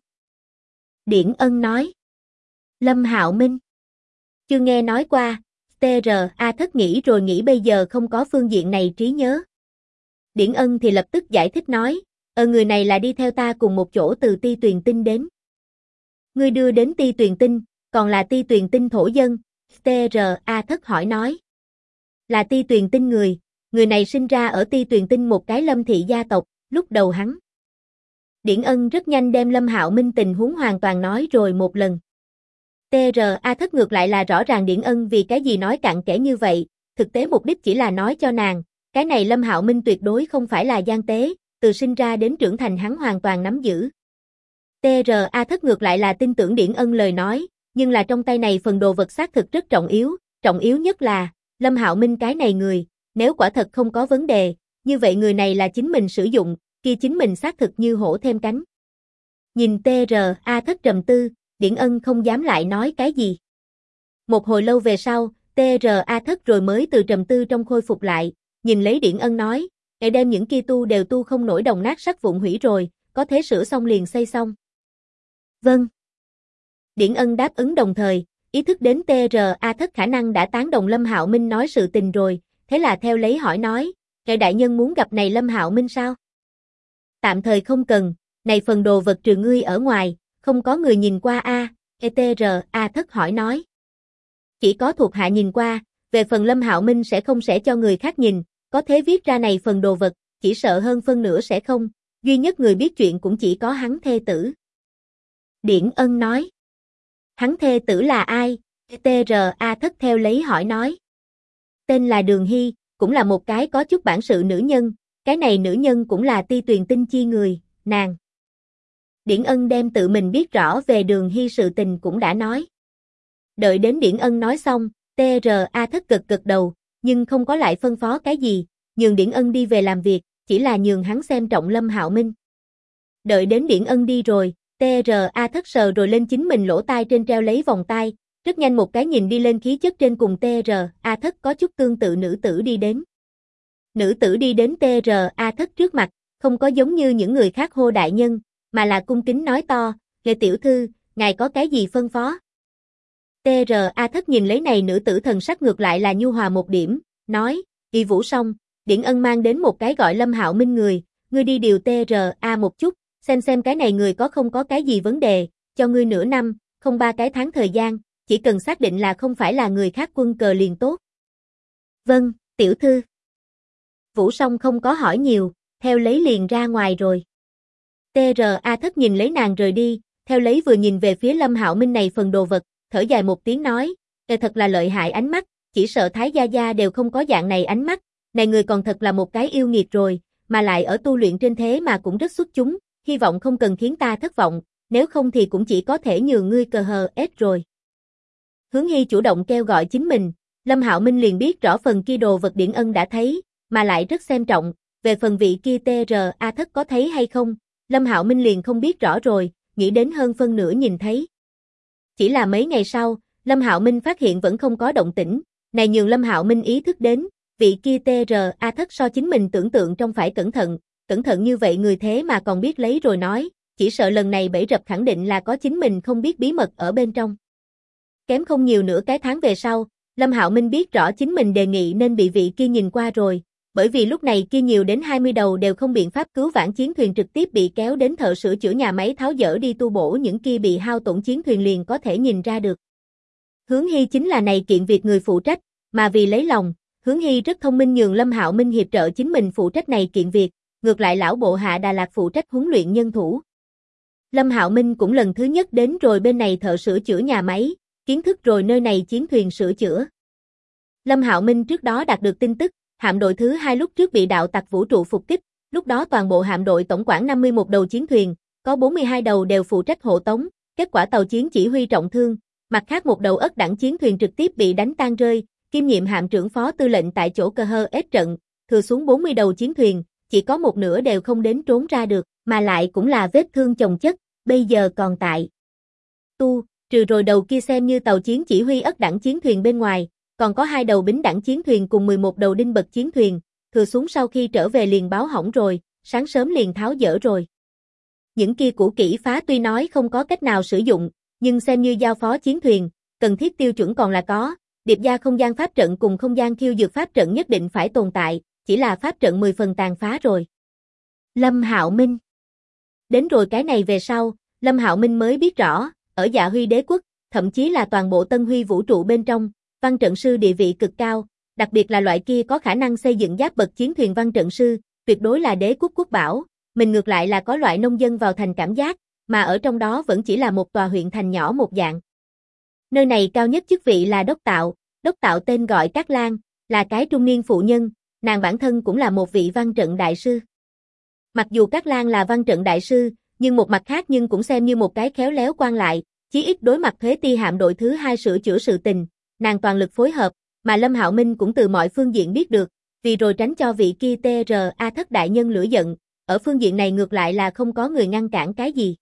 Điển Ân nói. Lâm Hạo Minh. Chưa nghe nói qua, TRA Thất nghĩ rồi nghĩ bây giờ không có phương diện này trí nhớ. Điển Ân thì lập tức giải thích nói, người này là đi theo ta cùng một chỗ từ Ti Tuyền Tinh đến. Ngươi đưa đến Ti Tuyền Tinh, còn là Ti Tuyền Tinh thổ dân, TRA Thất hỏi nói. Là Ti Tuyền Tinh người này sinh ra ở Ti Tuyền Tinh một cái Lâm thị gia tộc, lúc đầu hắn. Điển Ân rất nhanh đem Lâm Hạo Minh tình huống hoàn toàn nói rồi một lần. TRA Thất ngược lại là rõ ràng Điển Ân vì cái gì nói cặn kẽ như vậy, thực tế mục đích chỉ là nói cho nàng, cái này Lâm Hạo Minh tuyệt đối không phải là gian tế, từ sinh ra đến trưởng thành hắn hoàn toàn nắm giữ. TRA Thất ngược lại là tin tưởng Điển Ân lời nói, nhưng là trong tay này phần đồ vật xác thực rất trọng yếu nhất là, Lâm Hạo Minh cái này người, nếu quả thật không có vấn đề, như vậy người này là chính mình sử dụng, kia chính mình xác thực như hổ thêm cánh. Nhìn TRA Thất trầm tư, Điển Ân không dám lại nói cái gì. Một hồi lâu về sau, TRA Thất rồi mới từ trầm tư trong khôi phục lại, nhìn lấy Điển Ân nói, để đem những kia tu đều tu không nổi đồng nát sắt vụn hủy rồi, có thể sửa xong liền xây xong. Vâng. Điển Ân đáp ứng đồng thời, ý thức đến TRA Thất khả năng đã tán đồng Lâm Hạo Minh nói sự tình rồi, thế là theo lấy hỏi nói, ngài đại nhân muốn gặp này Lâm Hạo Minh sao? Tạm thời không cần, này phần đồ vật trừ ngươi ở ngoài, không có người nhìn qua TRA Thất hỏi nói. Chỉ có thuộc hạ nhìn qua, về phần Lâm Hạo Minh sẽ cho người khác nhìn, có thế viết ra này phần đồ vật, chỉ sợ hơn phân nửa sẽ không, duy nhất người biết chuyện cũng chỉ có hắn thê tử. Điển Ân nói. Hắn thê tử là ai? TRA Thất theo lấy hỏi nói. tên là Đường Hy, cũng là một cái có chút bản sự nữ nhân, cái này nữ nhân cũng là Ti Tuyền Tinh chi người, nàng. Điển Ân đem tự mình biết rõ về Đường Hy sự tình cũng đã nói. Đợi đến Điển Ân nói xong, TRA Thất gật gật đầu, nhưng không có lại phân phó cái gì, nhường Điển Ân đi về làm việc, chỉ là nhường hắn xem trọng Lâm Hạo Minh. Đợi đến Điển Ân đi rồi, TRA Thất sờ rồi lên chính mình lỗ tai trên treo lấy vòng tai, rất nhanh một cái nhìn đi lên khí chất trên cùng TRA Thất có chút tương tự nữ tử đi đến. Nữ tử đi đến TRA Thất trước mặt, không có giống như những người khác hô đại nhân, mà là cung kính nói to, "Lệ tiểu thư, ngài có cái gì phân phó?" TRA Thất nhìn lấy này nữ tử thần sắc ngược lại là nhu hòa một điểm, nói, "Y Vũ xong, Điển Ân mang đến một cái gọi Lâm Hạo Minh người, ngươi đi điều TRA một chút, xem cái này người có không có cái gì vấn đề, cho ngươi nửa năm, không 3 cái tháng thời gian, chỉ cần xác định là không phải là người khác quân cờ liền tốt." "Vâng, tiểu thư." Vũ Song không có hỏi nhiều, theo lấy liền ra ngoài rồi. TRA Thất nhìn lấy nàng rời đi, theo lấy vừa nhìn về phía Lâm Hạo Minh này phần đồ vật, thở dài một tiếng nói, thật là lợi hại ánh mắt, chỉ sợ Thái Gia Gia đều không có dạng này ánh mắt, này người còn thật là một cái yêu nghiệt rồi, mà lại ở tu luyện trên thế mà cũng rất xuất chúng, hy vọng không cần khiến ta thất vọng, nếu không thì cũng chỉ có thể nhường ngươi cờ hờ ết rồi." Hướng Hy chủ động kêu gọi chính mình, Lâm Hạo Minh liền biết rõ phần kia đồ vật Điển Ân đã thấy, mà lại rất xem trọng, về phần vị kia TRA Thất có thấy hay không, Lâm Hạo Minh liền không biết rõ rồi, nghĩ đến hơn phân nửa nhìn thấy. Chỉ là mấy ngày sau, Lâm Hạo Minh phát hiện vẫn không có động tĩnh, này nhường Lâm Hạo Minh ý thức đến, vị kia TRA Thất so chính mình tưởng tượng trong phải cẩn thận như vậy người thế mà còn biết lấy rồi nói, chỉ sợ lần này bẫy rập khẳng định là có chính mình không biết bí mật ở bên trong. Kém không nhiều nửa cái tháng về sau, Lâm Hạo Minh biết rõ chính mình đề nghị nên bị vị kia nhìn qua rồi, bởi vì lúc này kia nhiều đến 20 đầu đều không biện pháp cứu vãn chiến thuyền trực tiếp bị kéo đến thợ sửa chữa nhà máy tháo dỡ đi tu bổ những kia bị hao tổn chiến thuyền liền có thể nhìn ra được. Hướng Hy chính là này kiện việc người phụ trách, mà vì lấy lòng, Hướng Hy rất thông minh nhường Lâm Hạo Minh hiệp trợ chính mình phụ trách này kiện việc, ngược lại lão bộ hạ Đà Lạt phụ trách huấn luyện nhân thủ. Lâm Hạo Minh cũng lần thứ nhất đến rồi bên này thợ sửa chữa nhà máy, kiến thức rồi nơi này chiến thuyền sửa chữa. Lâm Hạo Minh trước đó đạt được tin tức, hạm đội thứ 2 lúc trước bị đạo tặc vũ trụ phục kích, lúc đó toàn bộ hạm đội tổng khoảng 51 đầu chiến thuyền, có 42 đầu đều phụ trách hộ tống, kết quả tàu chiến chỉ huy trọng thương, mặt khác một đầu ất đẳng chiến thuyền trực tiếp bị đánh tan rơi, kiêm nhiệm hạm trưởng phó tư lệnh tại chỗ cờ hơ ết trận, thừa xuống 40 đầu chiến thuyền, chỉ có một nửa đều không đến trốn ra được, mà lại cũng là vết thương chồng chất, bây giờ còn tại. Trừ rồi đầu kia xem như tàu chiến chỉ huy ất đẳng chiến thuyền bên ngoài, còn có 2 đầu bính đẳng chiến thuyền cùng 11 đầu đinh bậc chiến thuyền, thừa xuống sau khi trở về liền báo hỏng rồi, sáng sớm liền tháo dỡ rồi. Những kia cũ kỹ phá tuy nói không có cách nào sử dụng, nhưng xem như giao phó chiến thuyền, cần thiết tiêu chuẩn còn là có, điệp gia không gian pháp trận cùng không gian khiêu dược pháp trận nhất định phải tồn tại, chỉ là pháp trận 10 phần tàn phá rồi. Lâm Hạo Minh. Đến rồi cái này về sau, Lâm Hạo Minh mới biết rõ, ở Dạ Huy đế quốc, thậm chí là toàn bộ Tân Huy vũ trụ bên trong, văn trận sư địa vị cực cao, đặc biệt là loại kia có khả năng xây dựng giáp bậc chiến thuyền văn trận sư, tuyệt đối là đế quốc quốc bảo, mình ngược lại là có loại nông dân vào thành cảm giác, mà ở trong đó vẫn chỉ là một tòa huyện thành nhỏ một dạng. Nơi này cao nhất chức vị là đốc tạo tên gọi Cát Lan, là cái trung niên phụ nhân, nàng bản thân cũng là một vị văn trận đại sư. Mặc dù Cát Lan là văn trận đại sư, nhưng một mặt khác nhưng cũng xem như một cái khéo léo quan lại, chí ít đối mặt thuế ti hạm đội thứ 2 sửa chữa sự tình, nàng toàn lực phối hợp, mà Lâm Hạo Minh cũng từ mọi phương diện biết được, vì rồi tránh cho vị kia TRA Thất đại nhân lửa giận, ở phương diện này ngược lại là không có người ngăn cản cái gì.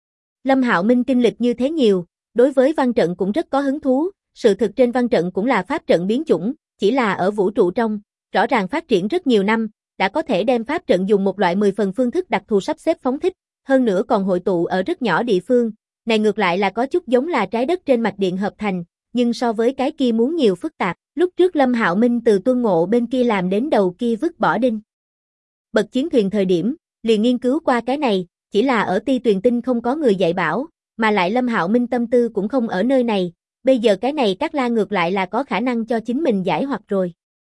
Lâm Hạo Minh kinh lịch như thế nhiều, đối với văn trận cũng rất có hứng thú, sự thực trên văn trận cũng là pháp trận biến chủng, chỉ là ở vũ trụ trong, rõ ràng phát triển rất nhiều năm, đã có thể đem pháp trận dùng một loại 10 phần phương thức đặc thù sắp xếp phóng thích, hơn nữa còn hội tụ ở rất nhỏ địa phương, này ngược lại là có chút giống là trái đất trên mạch điện hợp thành, nhưng so với cái kia muốn nhiều phức tạp, lúc trước Lâm Hạo Minh từ Tuân Ngộ bên kia làm đến đầu kia vứt bỏ đinh. Bậc chiến thuyền thời điểm, liền nghiên cứu qua cái này, chỉ là ở Ti Tuyền Tinh không có người dạy bảo, mà lại Lâm Hạo Minh tâm tư cũng không ở nơi này, bây giờ cái này Cát Lan ngược lại là có khả năng cho chính mình giải hoặc rồi.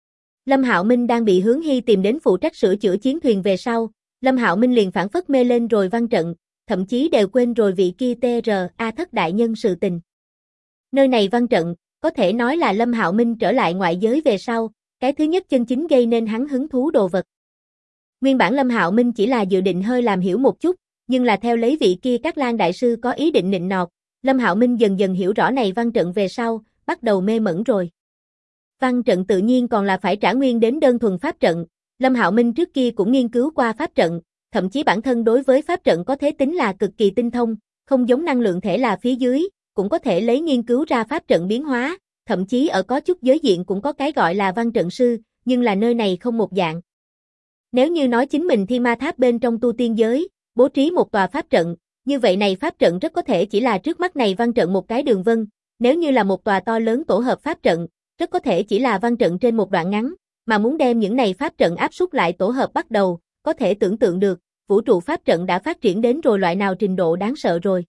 Lâm Hạo Minh đang bị Hướng Hy tìm đến phụ trách sửa chữa chiến thuyền về sau, Lâm Hạo Minh liền phản phất mê lên rồi văn trận, thậm chí đều quên rồi vị kia TRA Thất đại nhân sự tình. Nơi này văn trận, có thể nói là Lâm Hạo Minh trở lại ngoại giới về sau, cái thứ nhất chân chính gây nên hắn hứng thú đồ vật. Nguyên bản Lâm Hạo Minh chỉ là dự định hơi làm hiểu một chút, nhưng là theo lấy vị kia Cát Lang đại sư có ý định nịnh nọt, Lâm Hạo Minh dần dần hiểu rõ này văn trận về sau, bắt đầu mê mẩn rồi. Văn trận tự nhiên còn là phải trả nguyên đến đơn thuần pháp trận, Lâm Hạo Minh trước kia cũng nghiên cứu qua pháp trận, thậm chí bản thân đối với pháp trận có thể tính là cực kỳ tinh thông, không giống năng lượng thể là phía dưới, cũng có thể lấy nghiên cứu ra pháp trận biến hóa, thậm chí ở có chút giới diện cũng có cái gọi là văn trận sư, nhưng là nơi này không một dạng. Nếu như nói chính mình Thiên Ma Tháp bên trong tu tiên giới, bố trí một tòa pháp trận, như vậy này pháp trận rất có thể chỉ là trước mắt này văn trận một cái đường vân, nếu như là một tòa to lớn tổ hợp pháp trận, rất có thể chỉ là văn trận trên một đoạn ngắn, mà muốn đem những này pháp trận áp xúc lại tổ hợp bắt đầu, có thể tưởng tượng được, vũ trụ pháp trận đã phát triển đến rồi loại nào trình độ đáng sợ rồi.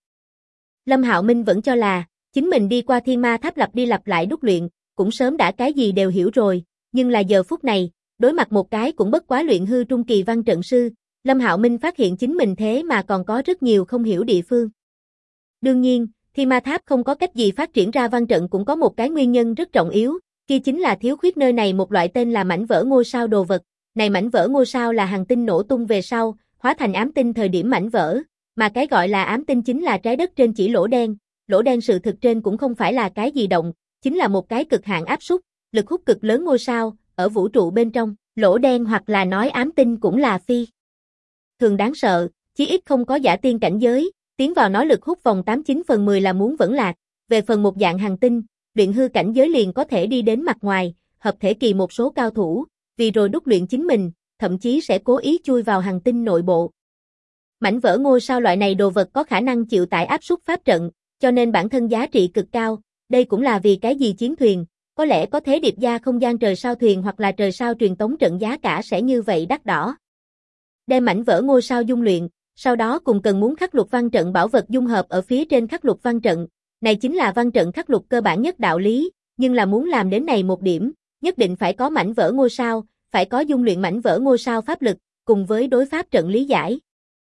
Lâm Hạo Minh vẫn cho là, chính mình đi qua Thiên Ma Tháp lặp đi lặp lại đúc luyện, cũng sớm đã cái gì đều hiểu rồi, nhưng là giờ phút này, đối mặt một cái cũng bất quá luyện hư trung kỳ văn trận sư, Lâm Hạo Minh phát hiện chính mình thế mà còn có rất nhiều không hiểu địa phương. Đương nhiên, Thiên Ma Tháp không có cách gì phát triển ra văn trận cũng có một cái nguyên nhân rất trọng yếu, kia chính là thiếu khuyết nơi này một loại tên là mảnh vỡ ngôi sao đồ vật. Này mảnh vỡ ngôi sao là hành tinh nổ tung về sau, hóa thành ám tinh thời điểm mảnh vỡ, mà cái gọi là ám tinh chính là trái đất trên chỉ lỗ đen sự thực trên cũng không phải là cái gì động, chính là một cái cực hạn áp suất, lực hút cực lớn ngôi sao, ở vũ trụ bên trong, lỗ đen hoặc là nói ám tinh cũng là phi thường đáng sợ, chí ít không có giả tiên cảnh giới, tiến vào nói lực hút vòng 89/10 là muốn vẫn lạc, về phần một dạng hành tinh, luyện hư cảnh giới liền có thể đi đến mặt ngoài, hợp thể kỳ một số cao thủ, vì rồi đúc luyện chính mình, thậm chí sẽ cố ý chui vào hành tinh nội bộ. Mảnh vỡ ngôi sao loại này đồ vật có khả năng chịu tải áp suất pháp trận, cho nên bản thân giá trị cực cao, đây cũng là vì cái gì chiến thuyền, có lẽ có thế điệp gia không gian trời sao thuyền hoặc là trời sao truyền tống trận giá cả sẽ như vậy đắt đỏ. Đem mảnh vỡ ngôi sao dung luyện, sau đó cùng cần muốn khắc lục văn trận bảo vật dung hợp ở phía trên khắc lục văn trận, này chính là văn trận khắc lục cơ bản nhất đạo lý, nhưng là muốn làm đến này một điểm, nhất định phải có mảnh vỡ ngôi sao, phải có dung luyện mảnh vỡ ngôi sao pháp lực, cùng với đối pháp trận lý giải.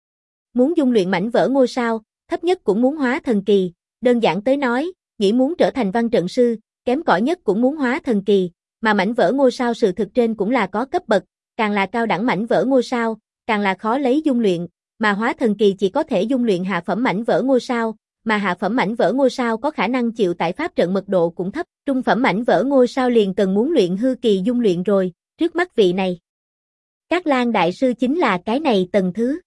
Muốn dung luyện mảnh vỡ ngôi sao, thấp nhất cũng muốn hóa thần kỳ, đơn giản tới nói, nghĩ muốn trở thành văn trận sư, kém cỏi nhất cũng muốn hóa thần kỳ, mà mảnh vỡ ngôi sao sự thực trên cũng là có cấp bậc, càng là cao đẳng mảnh vỡ ngôi sao, càng là khó lấy dung luyện, mà hóa thần kỳ chỉ có thể dung luyện hạ phẩm mảnh vỡ ngôi sao, mà hạ phẩm mảnh vỡ ngôi sao có khả năng chịu tải pháp trận mật độ cũng thấp, trung phẩm mảnh vỡ ngôi sao liền cần muốn luyện hư kỳ dung luyện rồi, trước mắt vị này. Cát Lang đại sư chính là cái này tầng thứ.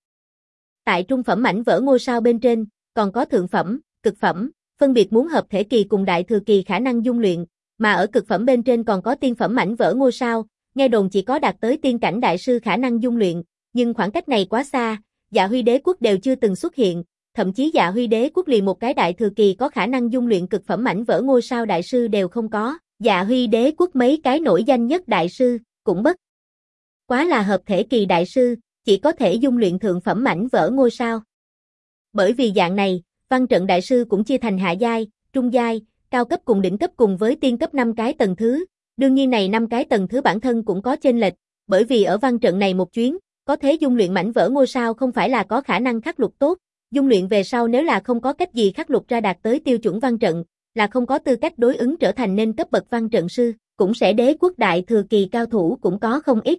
Tại trung phẩm mảnh vỡ ngôi sao bên trên, còn có thượng phẩm, cực phẩm, phân biệt muốn hợp thể kỳ cùng đại thừa kỳ khả năng dung luyện, mà ở cực phẩm bên trên còn có tiên phẩm mảnh vỡ ngôi sao, nghe đồn chỉ có đạt tới tiên cảnh đại sư khả năng dung luyện, nhưng khoảng cách này quá xa, Dạ Huy Đế quốc đều chưa từng xuất hiện, thậm chí Dạ Huy Đế quốc liền một cái đại thừa kỳ có khả năng dung luyện cực phẩm mảnh vỡ ngôi sao đại sư đều không có, Dạ Huy Đế quốc mấy cái nổi danh nhất đại sư, cũng bất quá là hợp thể kỳ đại sư, chỉ có thể dung luyện thượng phẩm mảnh vỡ ngôi sao. Bởi vì dạng này, văn trận đại sư cũng chia thành hạ giai, trung giai, cao cấp cùng đỉnh cấp cùng với tiên cấp 5 cái tầng thứ, đương nhiên này 5 cái tầng thứ bản thân cũng có chênh lệch, bởi vì ở văn trận này một chuyến, có thể dung luyện mảnh vỡ ngôi sao không phải là có khả năng khắc lục tốt, dung luyện về sau nếu là không có cách gì khắc lục ra đạt tới tiêu chuẩn văn trận, là không có tư cách đối ứng trở thành nên cấp bậc văn trận sư, cũng sẽ đế quốc đại thừa kỳ cao thủ cũng có không ít.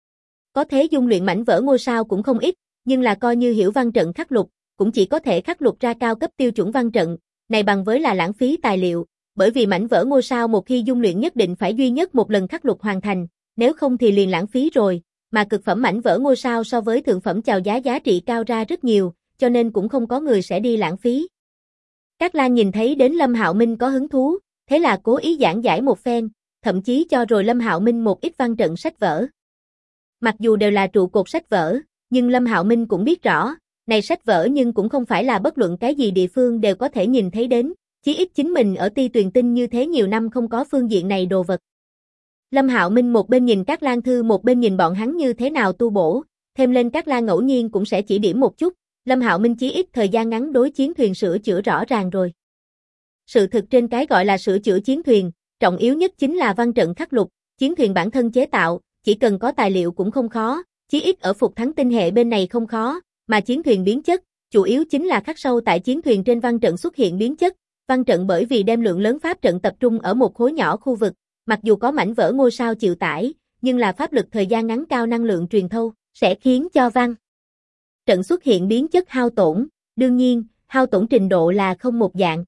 Có thế dung luyện mảnh vỡ ngôi sao cũng không ít, nhưng là coi như hiểu văn trận khắc lục, cũng chỉ có thể khắc lục ra cao cấp tiêu chuẩn văn trận, này bằng với là lãng phí tài liệu, bởi vì mảnh vỡ ngôi sao một khi dung luyện nhất định phải duy nhất một lần khắc lục hoàn thành, nếu không thì liền lãng phí rồi, mà cực phẩm mảnh vỡ ngôi sao so với thượng phẩm chào giá trị cao ra rất nhiều, cho nên cũng không có người sẽ đi lãng phí. Cát Lang nhìn thấy đến Lâm Hạo Minh có hứng thú, thế là cố ý giảng giải một phen, thậm chí cho rồi Lâm Hạo Minh một ít văn trận sách vở. Mặc dù đều là trụ cột sách vở, nhưng Lâm Hạo Minh cũng biết rõ, này sách vở nhưng cũng không phải là bất luận cái gì địa phương đều có thể nhìn thấy đến, chí ít chính mình ở Ti Tuyền Tinh như thế nhiều năm không có phương diện này đồ vật. Lâm Hạo Minh một bên nhìn Cát Lang thư một bên nhìn bọn hắn như thế nào tu bổ, thêm lên Cát Lang ngẫu nhiên cũng sẽ chỉ điểm một chút, Lâm Hạo Minh chí ít thời gian ngắn đối chiến thuyền sửa chữa rõ ràng rồi. Sự thực trên cái gọi là sửa chữa chiến thuyền, trọng yếu nhất chính là văn trận khắc lục, chiến thuyền bản thân chế tạo, chỉ cần có tài liệu cũng không khó, chí ít ở Phục Thắng tinh hệ bên này không khó, mà chiến thuyền biến chất, chủ yếu chính là khắc sâu tại chiến thuyền trên văn trận xuất hiện biến chất, văn trận bởi vì đem lượng lớn pháp trận tập trung ở một khối nhỏ khu vực, Mặc dù có mảnh vỡ ngôi sao chịu tải, nhưng là pháp lực thời gian ngắn cao năng lượng truyền thâu, sẽ khiến cho văn trận xuất hiện biến chất hao tổn, đương nhiên, hao tổn trình độ là không một dạng.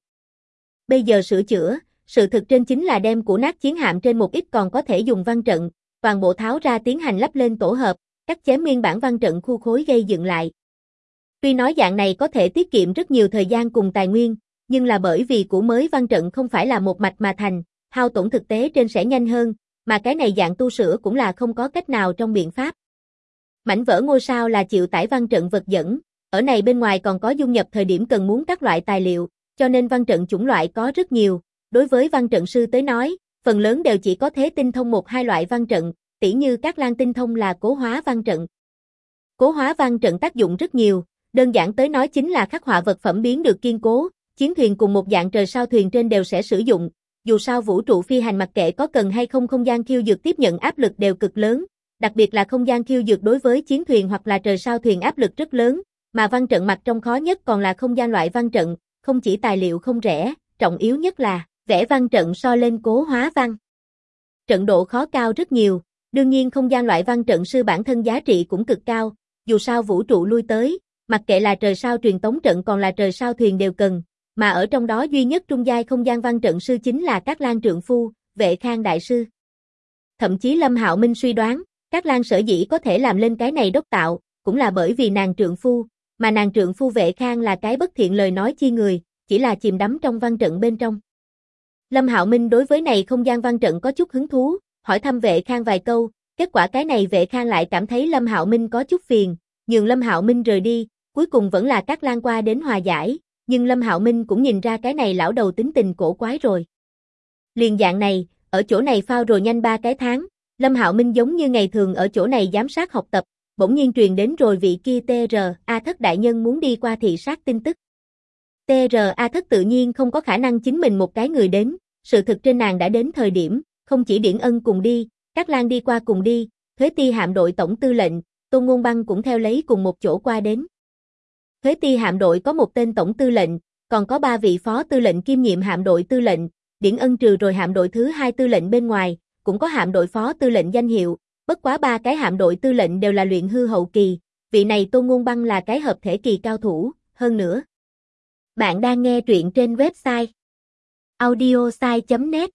Bây giờ sửa chữa, sự thực trên chính là đem củ nát chiến hạm trên một ít còn có thể dùng văn trận, toàn bộ tháo ra tiến hành lắp lên tổ hợp, cắt chém nguyên bản văn trận khu khối gây dựng lại. Tuy nói dạng này có thể tiết kiệm rất nhiều thời gian cùng tài nguyên, nhưng là bởi vì củ mới văn trận không phải là một mạch mà thành, hao tổn thực tế trên sẽ nhanh hơn, mà cái này dạng tu sửa cũng là không có cách nào trong biện pháp. Mảnh vỡ ngôi sao là chịu tải văn trận vật dẫn, ở này bên ngoài còn có dung nhập thời điểm cần muốn các loại tài liệu, cho nên văn trận chủng loại có rất nhiều. Đối với văn trận sư tới nói, phần lớn đều chỉ có thế tinh thông một hai loại văn trận, tỉ như các Lan tinh thông là cố hóa văn trận. Cố hóa văn trận tác dụng rất nhiều, đơn giản tới nói chính là khắc họa vật phẩm biến được kiên cố, chiến thuyền cùng một dạng trời sao thuyền trên đều sẽ sử dụng, dù sao vũ trụ phi hành mặc kệ có cần hay không không gian khiêu dược tiếp nhận áp lực đều cực lớn, đặc biệt là không gian khiêu dược đối với chiến thuyền hoặc là trời sao thuyền áp lực rất lớn, mà văn trận mặt trong khó nhất còn là không gian loại văn trận, không chỉ tài liệu không rẻ, trọng yếu nhất là vẽ văn trận so lên cố hóa văn trận độ khó cao rất nhiều, đương nhiên không gian loại văn trận sư bản thân giá trị cũng cực cao, dù sao vũ trụ lui tới, mặc kệ là trời sao truyền tống trận còn là trời sao thuyền đều cần, mà ở trong đó duy nhất trung giai không gian văn trận sư chính là Cát Lan trượng phu, Vệ Khang đại sư. Thậm chí Lâm Hạo Minh suy đoán, Cát Lan sở dĩ có thể làm lên cái này đốc tạo, cũng là bởi vì nàng trượng phu, mà nàng trượng phu Vệ Khang là cái bất thiện lời nói chi người, chỉ là chìm đắm trong văn trận bên trong. Lâm Hạo Minh đối với này không gian văn trận có chút hứng thú, hỏi thăm Vệ Khang vài câu, kết quả cái này Vệ Khang lại cảm thấy Lâm Hạo Minh có chút phiền, nhường Lâm Hạo Minh rời đi, cuối cùng vẫn là Cát Lan qua đến hòa giải, nhưng Lâm Hạo Minh cũng nhìn ra cái này lão đầu tính tình cổ quái rồi. Liền dạng này, ở chỗ này phao rồi nhanh 3 cái tháng, Lâm Hạo Minh giống như ngày thường ở chỗ này giám sát học tập, bỗng nhiên truyền đến rồi vị kia TRA Thất đại nhân muốn đi qua thị sát tin tức. TRA Thất tự nhiên không có khả năng chính mình một cái người đến, sự thực trên nàng đã đến thời điểm, không chỉ Điển Ân cùng đi, Cát Lan đi qua cùng đi, Thuế Ti hạm đội tổng tư lệnh, Tôn Ngôn Băng cũng theo lấy cùng một chỗ qua đến. Thuế Ti hạm đội có một tên tổng tư lệnh, còn có 3 vị phó tư lệnh kiêm nhiệm hạm đội tư lệnh, Điển Ân trừ rồi hạm đội thứ 2 tư lệnh bên ngoài, cũng có hạm đội phó tư lệnh danh hiệu, bất quá 3 cái hạm đội tư lệnh đều là luyện hư hậu kỳ, vị này Tôn Ngôn Băng là cái hợp thể kỳ cao thủ, hơn nữa. Bạn đang nghe truyện trên website audiosai.net,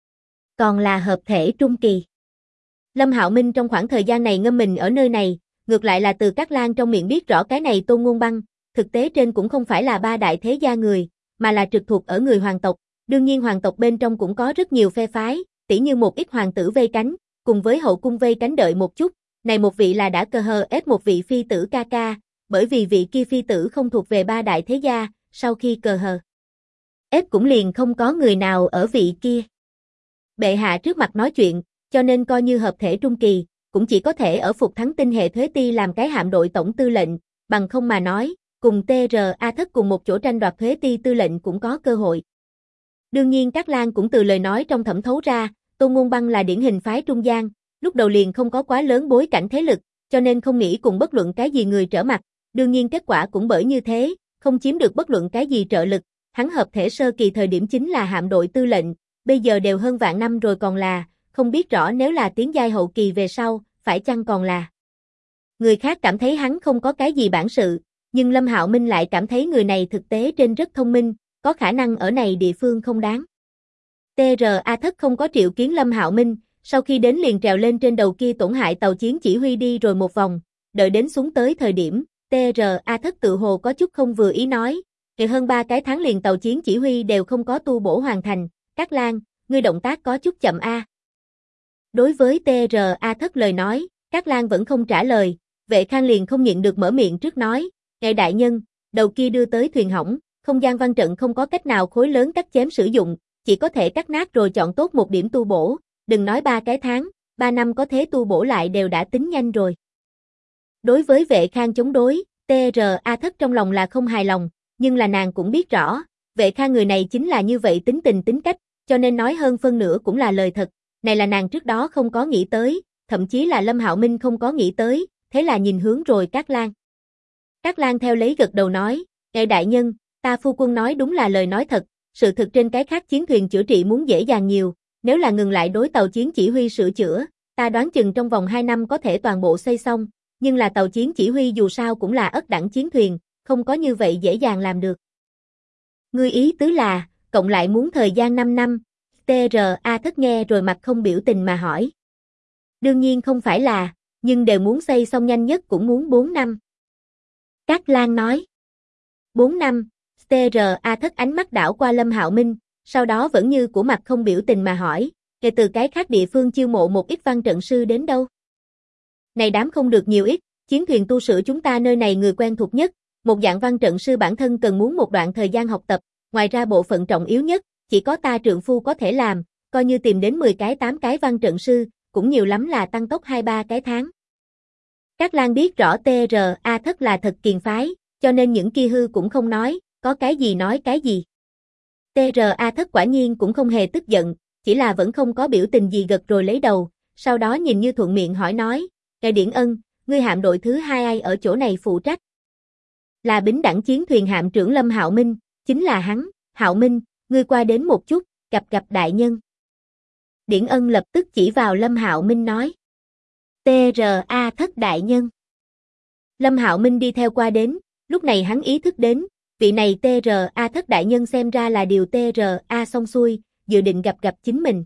còn là hợp thể trung kỳ. Lâm Hạo Minh trong khoảng thời gian này ngâm mình ở nơi này, ngược lại là từ Cát Lan trong miệng biết rõ cái này Tôn Ngôn Băng, thực tế trên cũng không phải là 3 đại thế gia người, mà là trực thuộc ở người hoàng tộc, đương nhiên hoàng tộc bên trong cũng có rất nhiều phe phái, tỉ như một ít hoàng tử vây cánh, cùng với hậu cung vây cánh đợi một chút, này một vị là đã cờ hờ ép một vị phi tử ca ca, bởi vì vị kia phi tử không thuộc về 3 đại thế gia, sau khi cờ hờ ép cũng liền không có người nào ở vị kia bệ hạ trước mặt nói chuyện, cho nên coi như hợp thể trung kỳ, cũng chỉ có thể ở Phục Thắng tinh hệ Thuế Ti làm cái hạm đội tổng tư lệnh, bằng không mà nói, cùng TRA Thất cùng một chỗ tranh đoạt Thuế Ti tư lệnh cũng có cơ hội. Đương nhiên Cát Lan cũng từ lời nói trong thẩm thấu ra, Tôn Ngôn Băng là điển hình phái trung gian, lúc đầu liền không có quá lớn bối cảnh thế lực, cho nên không nghĩ cùng bất luận cái gì người trở mặt, đương nhiên kết quả cũng bởi như thế, không chiếm được bất luận cái gì trợ lực, hắn hợp thể sơ kỳ thời điểm chính là hạm đội tư lệnh, bây giờ đều hơn vạn năm rồi còn là, không biết rõ nếu là tiến giai hậu kỳ về sau, phải chăng còn là. Người khác cảm thấy hắn không có cái gì bản sự, nhưng Lâm Hạo Minh lại cảm thấy người này thực tế trên rất thông minh, có khả năng ở này địa phương không đáng. TRA Thất không có triệu kiến Lâm Hạo Minh, sau khi đến liền trèo lên trên đầu kia tổn hại tàu chiến chỉ huy đi rồi một vòng, đợi đến xuống tới thời điểm, TRA Thất tự hồ có chút không vừa ý nói, hơn 3 cái tháng liền tàu chiến chỉ huy đều không có tu bổ hoàn thành, Cát Lan, ngươi động tác có chút chậm a. Đối với TRA Thất lời nói, Cát Lan vẫn không trả lời, Vệ Khang liền không nhịn được mở miệng trước nói, ngài đại nhân, đầu kia đưa tới thuyền hỏng, không gian văn trận không có cách nào khối lớn cắt chém sử dụng, chỉ có thể cắt nát rồi chọn tốt một điểm tu bổ, đừng nói 3 cái tháng, 3 năm có thế tu bổ lại đều đã tính nhanh rồi. Đối với Vệ Khang chống đối, TRA Thất trong lòng là không hài lòng, nhưng là nàng cũng biết rõ, Vệ Khang người này chính là như vậy tính tình tính cách, cho nên nói hơn phân nửa cũng là lời thật, này là nàng trước đó không có nghĩ tới, thậm chí là Lâm Hạo Minh không có nghĩ tới, thế là nhìn hướng rồi Cát Lan. Cát Lan theo lấy gật đầu nói, ngài đại nhân, ta phu quân nói đúng là lời nói thật, sự thực trên cái khác chiến thuyền chữa trị muốn dễ dàng nhiều, nếu là ngừng lại đối tàu chiến chỉ huy sửa chữa, ta đoán chừng trong vòng 2 năm có thể toàn bộ xây xong, nhưng là tàu chiến chỉ huy dù sao cũng là ất đẳng chiến thuyền, không có như vậy dễ dàng làm được. Ngươi ý tứ là, cộng lại muốn thời gian 5 năm, TRA Thất nghe rồi mặt không biểu tình mà hỏi. Đương nhiên không phải là, nhưng đều muốn xây xong nhanh nhất cũng muốn 4 năm. Cát Lang nói. 4 năm, TRA Thất ánh mắt đảo qua Lâm Hạo Minh, sau đó vẫn như của mặt không biểu tình mà hỏi, kể từ cái khác địa phương chiêu mộ một ít văn trận sư đến đâu? Này đám không được nhiều ít, chiến thuyền tu sửa chúng ta nơi này người quen thuộc nhất, một dạng văn trận sư bản thân cần muốn một đoạn thời gian học tập, ngoài ra bộ phận trọng yếu nhất, chỉ có ta trượng phu có thể làm, coi như tìm đến 10 cái 8 cái văn trận sư, cũng nhiều lắm là tăng tốc 2-3 cái tháng. Cát Lang biết rõ TRA Thất là thật kiền phái, cho nên những kia hư cũng không nói, có cái gì nói cái gì. TRA Thất quả nhiên cũng không hề tức giận, chỉ là vẫn không có biểu tình gì gật rồi lấy đầu, sau đó nhìn như thuận miệng hỏi nói, Ngài Điển Ân, ngươi hạm đội thứ 2 ai ở chỗ này phụ trách? Là bính đẳng chiến thuyền hạm trưởng Lâm Hạo Minh, chính là hắn, Hạo Minh, ngươi qua đến một chút, gặp đại nhân. Điển Ân lập tức chỉ vào Lâm Hạo Minh nói. TRA Thất đại nhân. Lâm Hạo Minh đi theo qua đến, lúc này hắn ý thức đến, vị này TRA Thất đại nhân xem ra là điều TRA xong xuôi, dự định gặp chính mình.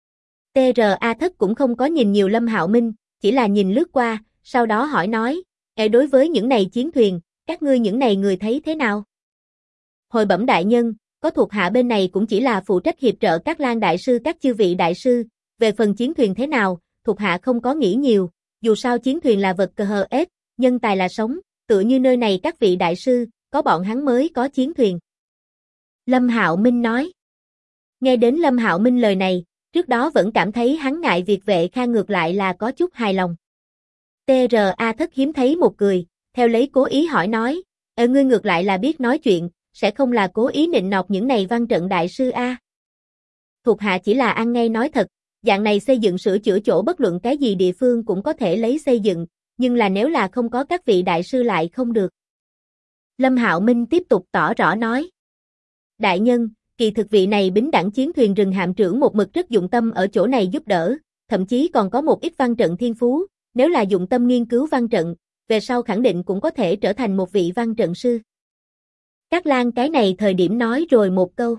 TRA Thất cũng không có nhìn nhiều Lâm Hạo Minh, chỉ là nhìn lướt qua, sau đó hỏi nói, đối với những này chiến thuyền, các ngươi những này người thấy thế nào? Hồi bẩm đại nhân, có thuộc hạ bên này cũng chỉ là phụ trách hiệp trợ các Lang đại sư các chư vị đại sư, về phần chiến thuyền thế nào, thuộc hạ không có nghĩ nhiều, dù sao chiến thuyền là vật cờ hờ ép, nhân tài là sống, tựa như nơi này các vị đại sư, có bọn hắn mới có chiến thuyền. Lâm Hạo Minh nói. Nghe đến Lâm Hạo Minh lời này, trước đó vẫn cảm thấy hắn ngại việc Vệ Khang ngược lại là có chút hài lòng. TRA Thất hiếm thấy một cười, theo lấy cố ý hỏi nói, ngươi ngược lại là biết nói chuyện, sẽ không là cố ý nịnh nọt những này văn trận đại sư a? Thuộc hạ chỉ là ăn ngay nói thật, dạng này xây dựng sửa chữa chỗ bất luận cái gì địa phương cũng có thể lấy xây dựng, nhưng là nếu là không có các vị đại sư lại không được. Lâm Hạo Minh tiếp tục tỏ rõ nói. Đại nhân, kỳ thực vị này bính đẳng chiến thuyền rừng hạm trưởng một mực rất dụng tâm ở chỗ này giúp đỡ, thậm chí còn có một ít văn trận thiên phú, nếu là dụng tâm nghiên cứu văn trận, về sau khẳng định cũng có thể trở thành một vị văn trận sư. Cát Lang cái này thời điểm nói rồi một câu.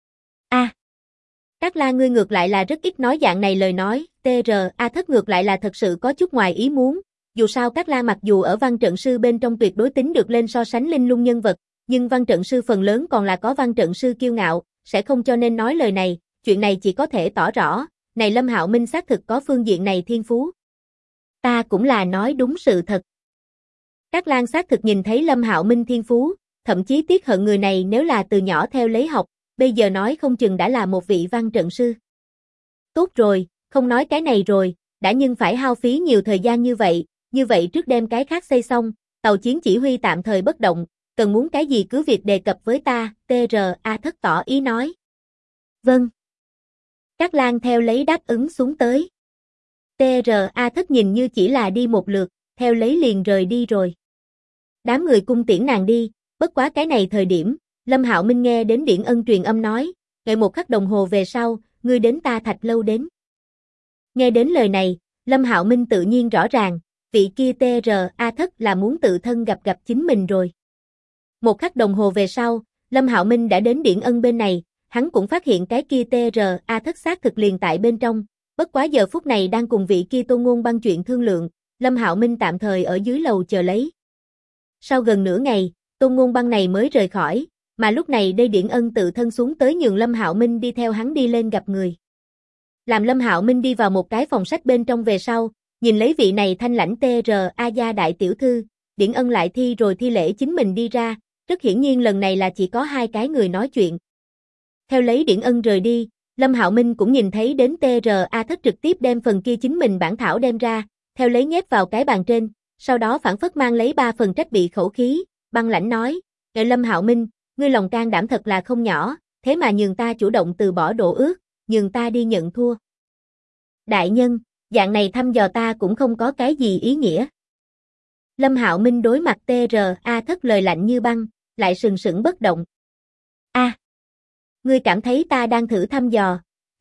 Cát Lang ngươi ngược lại là rất ít nói dạng này lời nói, TRA Thất ngược lại là thật sự có chút ngoài ý muốn, dù sao Cát Lang mặc dù ở văn trận sư bên trong tuyệt đối tính được lên so sánh linh lung nhân vật, nhưng văn trận sư phần lớn còn là có văn trận sư kiêu ngạo, sẽ không cho nên nói lời này, chuyện này chỉ có thể tỏ rõ, này Lâm Hạo Minh xác thực có phương diện này thiên phú. Ta cũng là nói đúng sự thật. Cát Lang xác thực nhìn thấy Lâm Hạo Minh thiên phú, thậm chí tiếc hận người này nếu là từ nhỏ theo lấy học, bây giờ nói không chừng đã là một vị văn trận sư. Tốt rồi, không nói cái này rồi, đã nhưng phải hao phí nhiều thời gian như vậy trước đem cái khác xây xong, tàu chiến chỉ huy tạm thời bất động, cần muốn cái gì cứ việc đề cập với ta, TRA Thất tỏ ý nói. Vâng. Cát Lang theo lấy đáp ứng xuống tới. TRA Thất nhìn như chỉ là đi một lượt, theo lấy liền rời đi rồi. Đám người cung tiễn nàng đi, bất quá cái này thời điểm, Lâm Hạo Minh nghe đến Điển Ân truyền âm nói, đợi một khắc đồng hồ về sau, ngươi đến ta Thạch Lâu đến. Nghe đến lời này, Lâm Hạo Minh tự nhiên rõ ràng, vị kia TRA Thất là muốn tự thân gặp chính mình rồi. Một khắc đồng hồ về sau, Lâm Hạo Minh đã đến Điển Ân bên này, hắn cũng phát hiện cái kia TRA Thất xác thực liền tại bên trong, bất quá giờ phút này đang cùng vị kia Tôn Ngôn Băng chuyện thương lượng, Lâm Hạo Minh tạm thời ở dưới lầu chờ lấy. Sau gần nửa ngày, Tôn Ngôn Băng này mới rời khỏi, mà lúc này đây Điển Ân tự thân xuống tới nhường Lâm Hạo Minh đi theo hắn đi lên gặp người. Làm Lâm Hạo Minh đi vào một cái phòng sách bên trong về sau, nhìn lấy vị này thanh lãnh TRA gia đại tiểu thư, Điển Ân lại thi rồi thi lễ chính mình đi ra, rất hiển nhiên lần này là chỉ có hai cái người nói chuyện. Theo lấy Điển Ân rời đi, Lâm Hạo Minh cũng nhìn thấy đến TRA Thất trực tiếp đem phần kia chính mình bản thảo đem ra, theo lấy nhét vào cái bàn trên, sau đó phản phất mang lấy 3 phần trách bị khẩu khí, băng lãnh nói, Lâm Hạo Minh, ngươi lòng can đảm thật là không nhỏ, thế mà nhường ta chủ động từ bỏ đổ ước, nhường ta đi nhận thua. Đại nhân, dạng này thăm dò ta cũng không có cái gì ý nghĩa. Lâm Hạo Minh đối mặt TRA Thất lời lạnh như băng, lại sừng sững bất động. Ngươi cảm thấy ta đang thử thăm dò,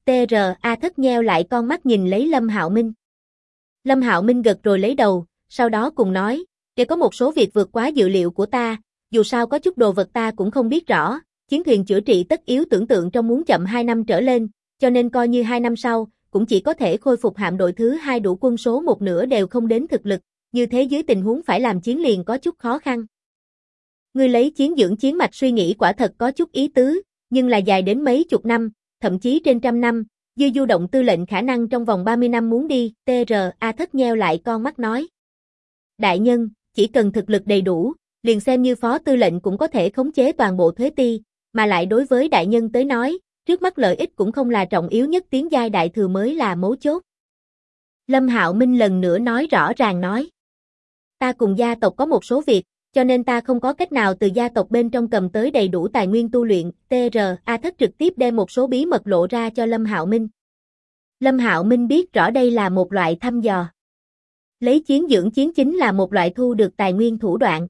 A Thất nheo lại con mắt nhìn lấy Lâm Hạo Minh. Lâm Hạo Minh gật rồi lấy đầu, sau đó cùng nói, để có một số việc vượt quá dự liệu của ta, dù sao có chút đồ vật ta cũng không biết rõ, chiến thuyền chữa trị tất yếu tưởng tượng trong muốn chậm 2 năm trở lên, cho nên coi như 2 năm sau, cũng chỉ có thể khôi phục hạm đội thứ 2 đủ quân số một nửa đều không đến thực lực, như thế dưới tình huống phải làm chiến liền có chút khó khăn. Ngươi lấy chiến dưỡng chiến mạch suy nghĩ quả thật có chút ý tứ, nhưng là dài đến mấy chục năm, thậm chí trên trăm năm, dư du động tư lệnh khả năng trong vòng 30 năm muốn đi, A Thất nheo lại con mắt nói. Đại nhân, chỉ cần thực lực đầy đủ, liền xem như phó tư lệnh cũng có thể khống chế toàn bộ thuế ti, mà lại đối với đại nhân tới nói, trước mắt lợi ích cũng không là trọng yếu nhất, tiến giai đại thừa mới là mấu chốt. Lâm Hạo Minh lần nữa nói rõ ràng nói. Ta cùng gia tộc có một số việc, cho nên ta không có cách nào từ gia tộc bên trong cầm tới đầy đủ tài nguyên tu luyện, A Thất trực tiếp đem một số bí mật lộ ra cho Lâm Hạo Minh. Lâm Hạo Minh biết rõ đây là một loại thăm dò. Lấy chiến dưỡng chiến chính là một loại thu được tài nguyên thủ đoạn.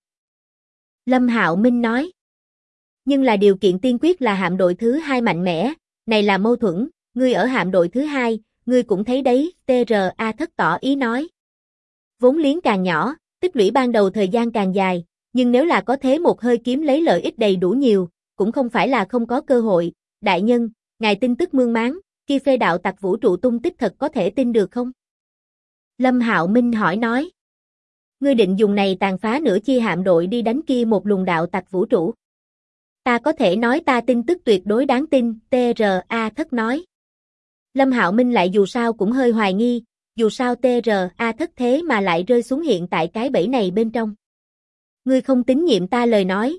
Lâm Hạo Minh nói. Nhưng là điều kiện tiên quyết là hạm đội thứ 2 mạnh mẽ, này là mâu thuẫn, ngươi ở hạm đội thứ 2, ngươi cũng thấy đấy, A Thất tỏ ý nói. Vốn liếng càng nhỏ, tích lũy ban đầu thời gian càng dài, nhưng nếu là có thế một hơi kiếm lấy lợi ích đầy đủ nhiều, cũng không phải là không có cơ hội. Đại nhân, ngài tin tức mương máng, kia phê đạo tặc vũ trụ tung tích thật có thể tin được không? Lâm Hạo Minh hỏi nói. Ngươi định dùng này tàn phá nửa chi hạm đội đi đánh kia một luồng đạo tặc vũ trụ? Ta có thể nói ta tin tức tuyệt đối đáng tin, A Thất nói. Lâm Hạo Minh lại dù sao cũng hơi hoài nghi, dù sao A Thất thế mà lại rơi xuống hiện tại cái bẫy này bên trong. Ngươi không tín nhiệm ta lời nói,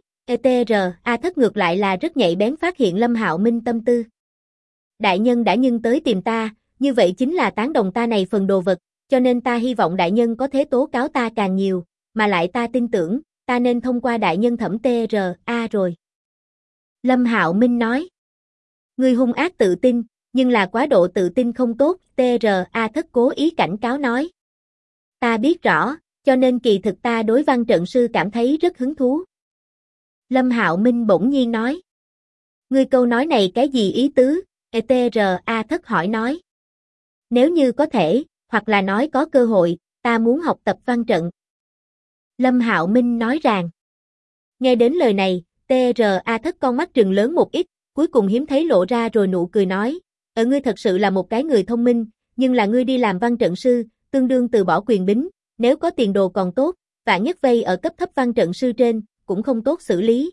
A Thất ngược lại là rất nhạy bén phát hiện Lâm Hạo Minh tâm tư. Đại nhân đã nhưng tới tìm ta, như vậy chính là tán đồng ta này phần đồ vật, cho nên ta hy vọng đại nhân có thế tố cáo ta càng nhiều, mà lại ta tin tưởng, ta nên thông qua đại nhân thẩm A rồi. Lâm Hạo Minh nói. Ngươi hung ác tự tin, nhưng là quá độ tự tin không tốt, A Thất cố ý cảnh cáo nói. Ta biết rõ, cho nên kỳ thực ta đối văn trận sư cảm thấy rất hứng thú. Lâm Hạo Minh bỗng nhiên nói. Ngươi câu nói này cái gì ý tứ? A Thất hỏi nói. Nếu như có thể, hoặc là nói có cơ hội, ta muốn học tập văn trận. Lâm Hạo Minh nói rằng. Nghe đến lời này, A Thất con mắt trừng lớn một ít, cuối cùng hiếm thấy lộ ra rồi nụ cười nói. Ngươi thật sự là một cái người thông minh, nhưng là ngươi đi làm văn trận sư, tương đương từ bỏ quyền bính, nếu có tiền đồ còn tốt, vạn nhất vây ở cấp thấp văn trận sư trên, cũng không tốt xử lý.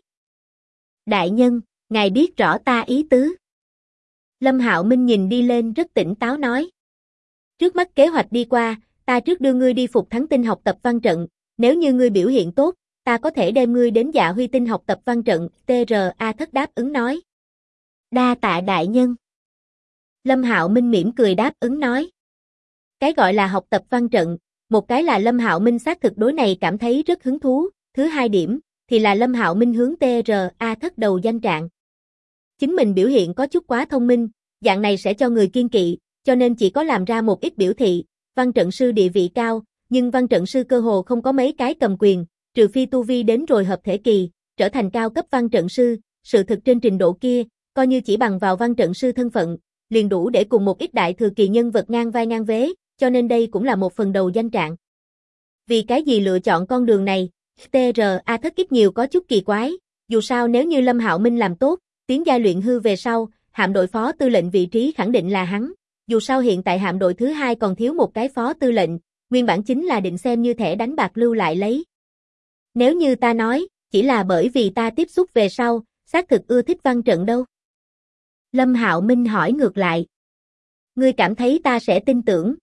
Đại nhân, ngài biết rõ ta ý tứ. Lâm Hạo Minh nhìn đi lên rất tỉnh táo nói. Trước mắt kế hoạch đi qua, ta trước đưa ngươi đi Phục Thắng Tinh học tập văn trận, nếu như ngươi biểu hiện tốt, ta có thể đem ngươi đến Dạ Huy Tinh học tập văn trận, A Thất đáp ứng nói. Đa tạ đại nhân. Lâm Hạo Minh mỉm cười đáp ứng nói. Cái gọi là học tập văn trận, một cái là Lâm Hạo Minh xác thực đối này cảm thấy rất hứng thú, thứ hai điểm, thì là Lâm Hạo Minh hướng A Thất đầu danh trạng. Chính mình biểu hiện có chút quá thông minh, dạng này sẽ cho người kiêng kỵ, cho nên chỉ có làm ra một ít biểu thị, văn trận sư địa vị cao, nhưng văn trận sư cơ hồ không có mấy cái cầm quyền, trừ phi tu vi đến rồi hợp thể kỳ, trở thành cao cấp văn trận sư, sự thực trên trình độ kia, coi như chỉ bằng vào văn trận sư thân phận, liền đủ để cùng một ít đại thừa kỳ nhân vật ngang vai ngang vế, cho nên đây cũng là một phần đầu danh trạng. Vì cái gì lựa chọn con đường này? A Thất ít nhiều có chút kỳ quái, dù sao nếu như Lâm Hạo Minh làm tốt, tiến giai luyện hư về sau, hạm đội phó tư lệnh vị trí khẳng định là hắn, dù sao hiện tại hạm đội thứ 2 còn thiếu một cái phó tư lệnh, nguyên bản chính là định xem như thẻ đánh bạc lưu lại lấy. Nếu như ta nói, chỉ là bởi vì ta tiếp xúc về sau, xác thực ưa thích văn trận đâu. Lâm Hạo Minh hỏi ngược lại. Ngươi cảm thấy ta sẽ tin tưởng,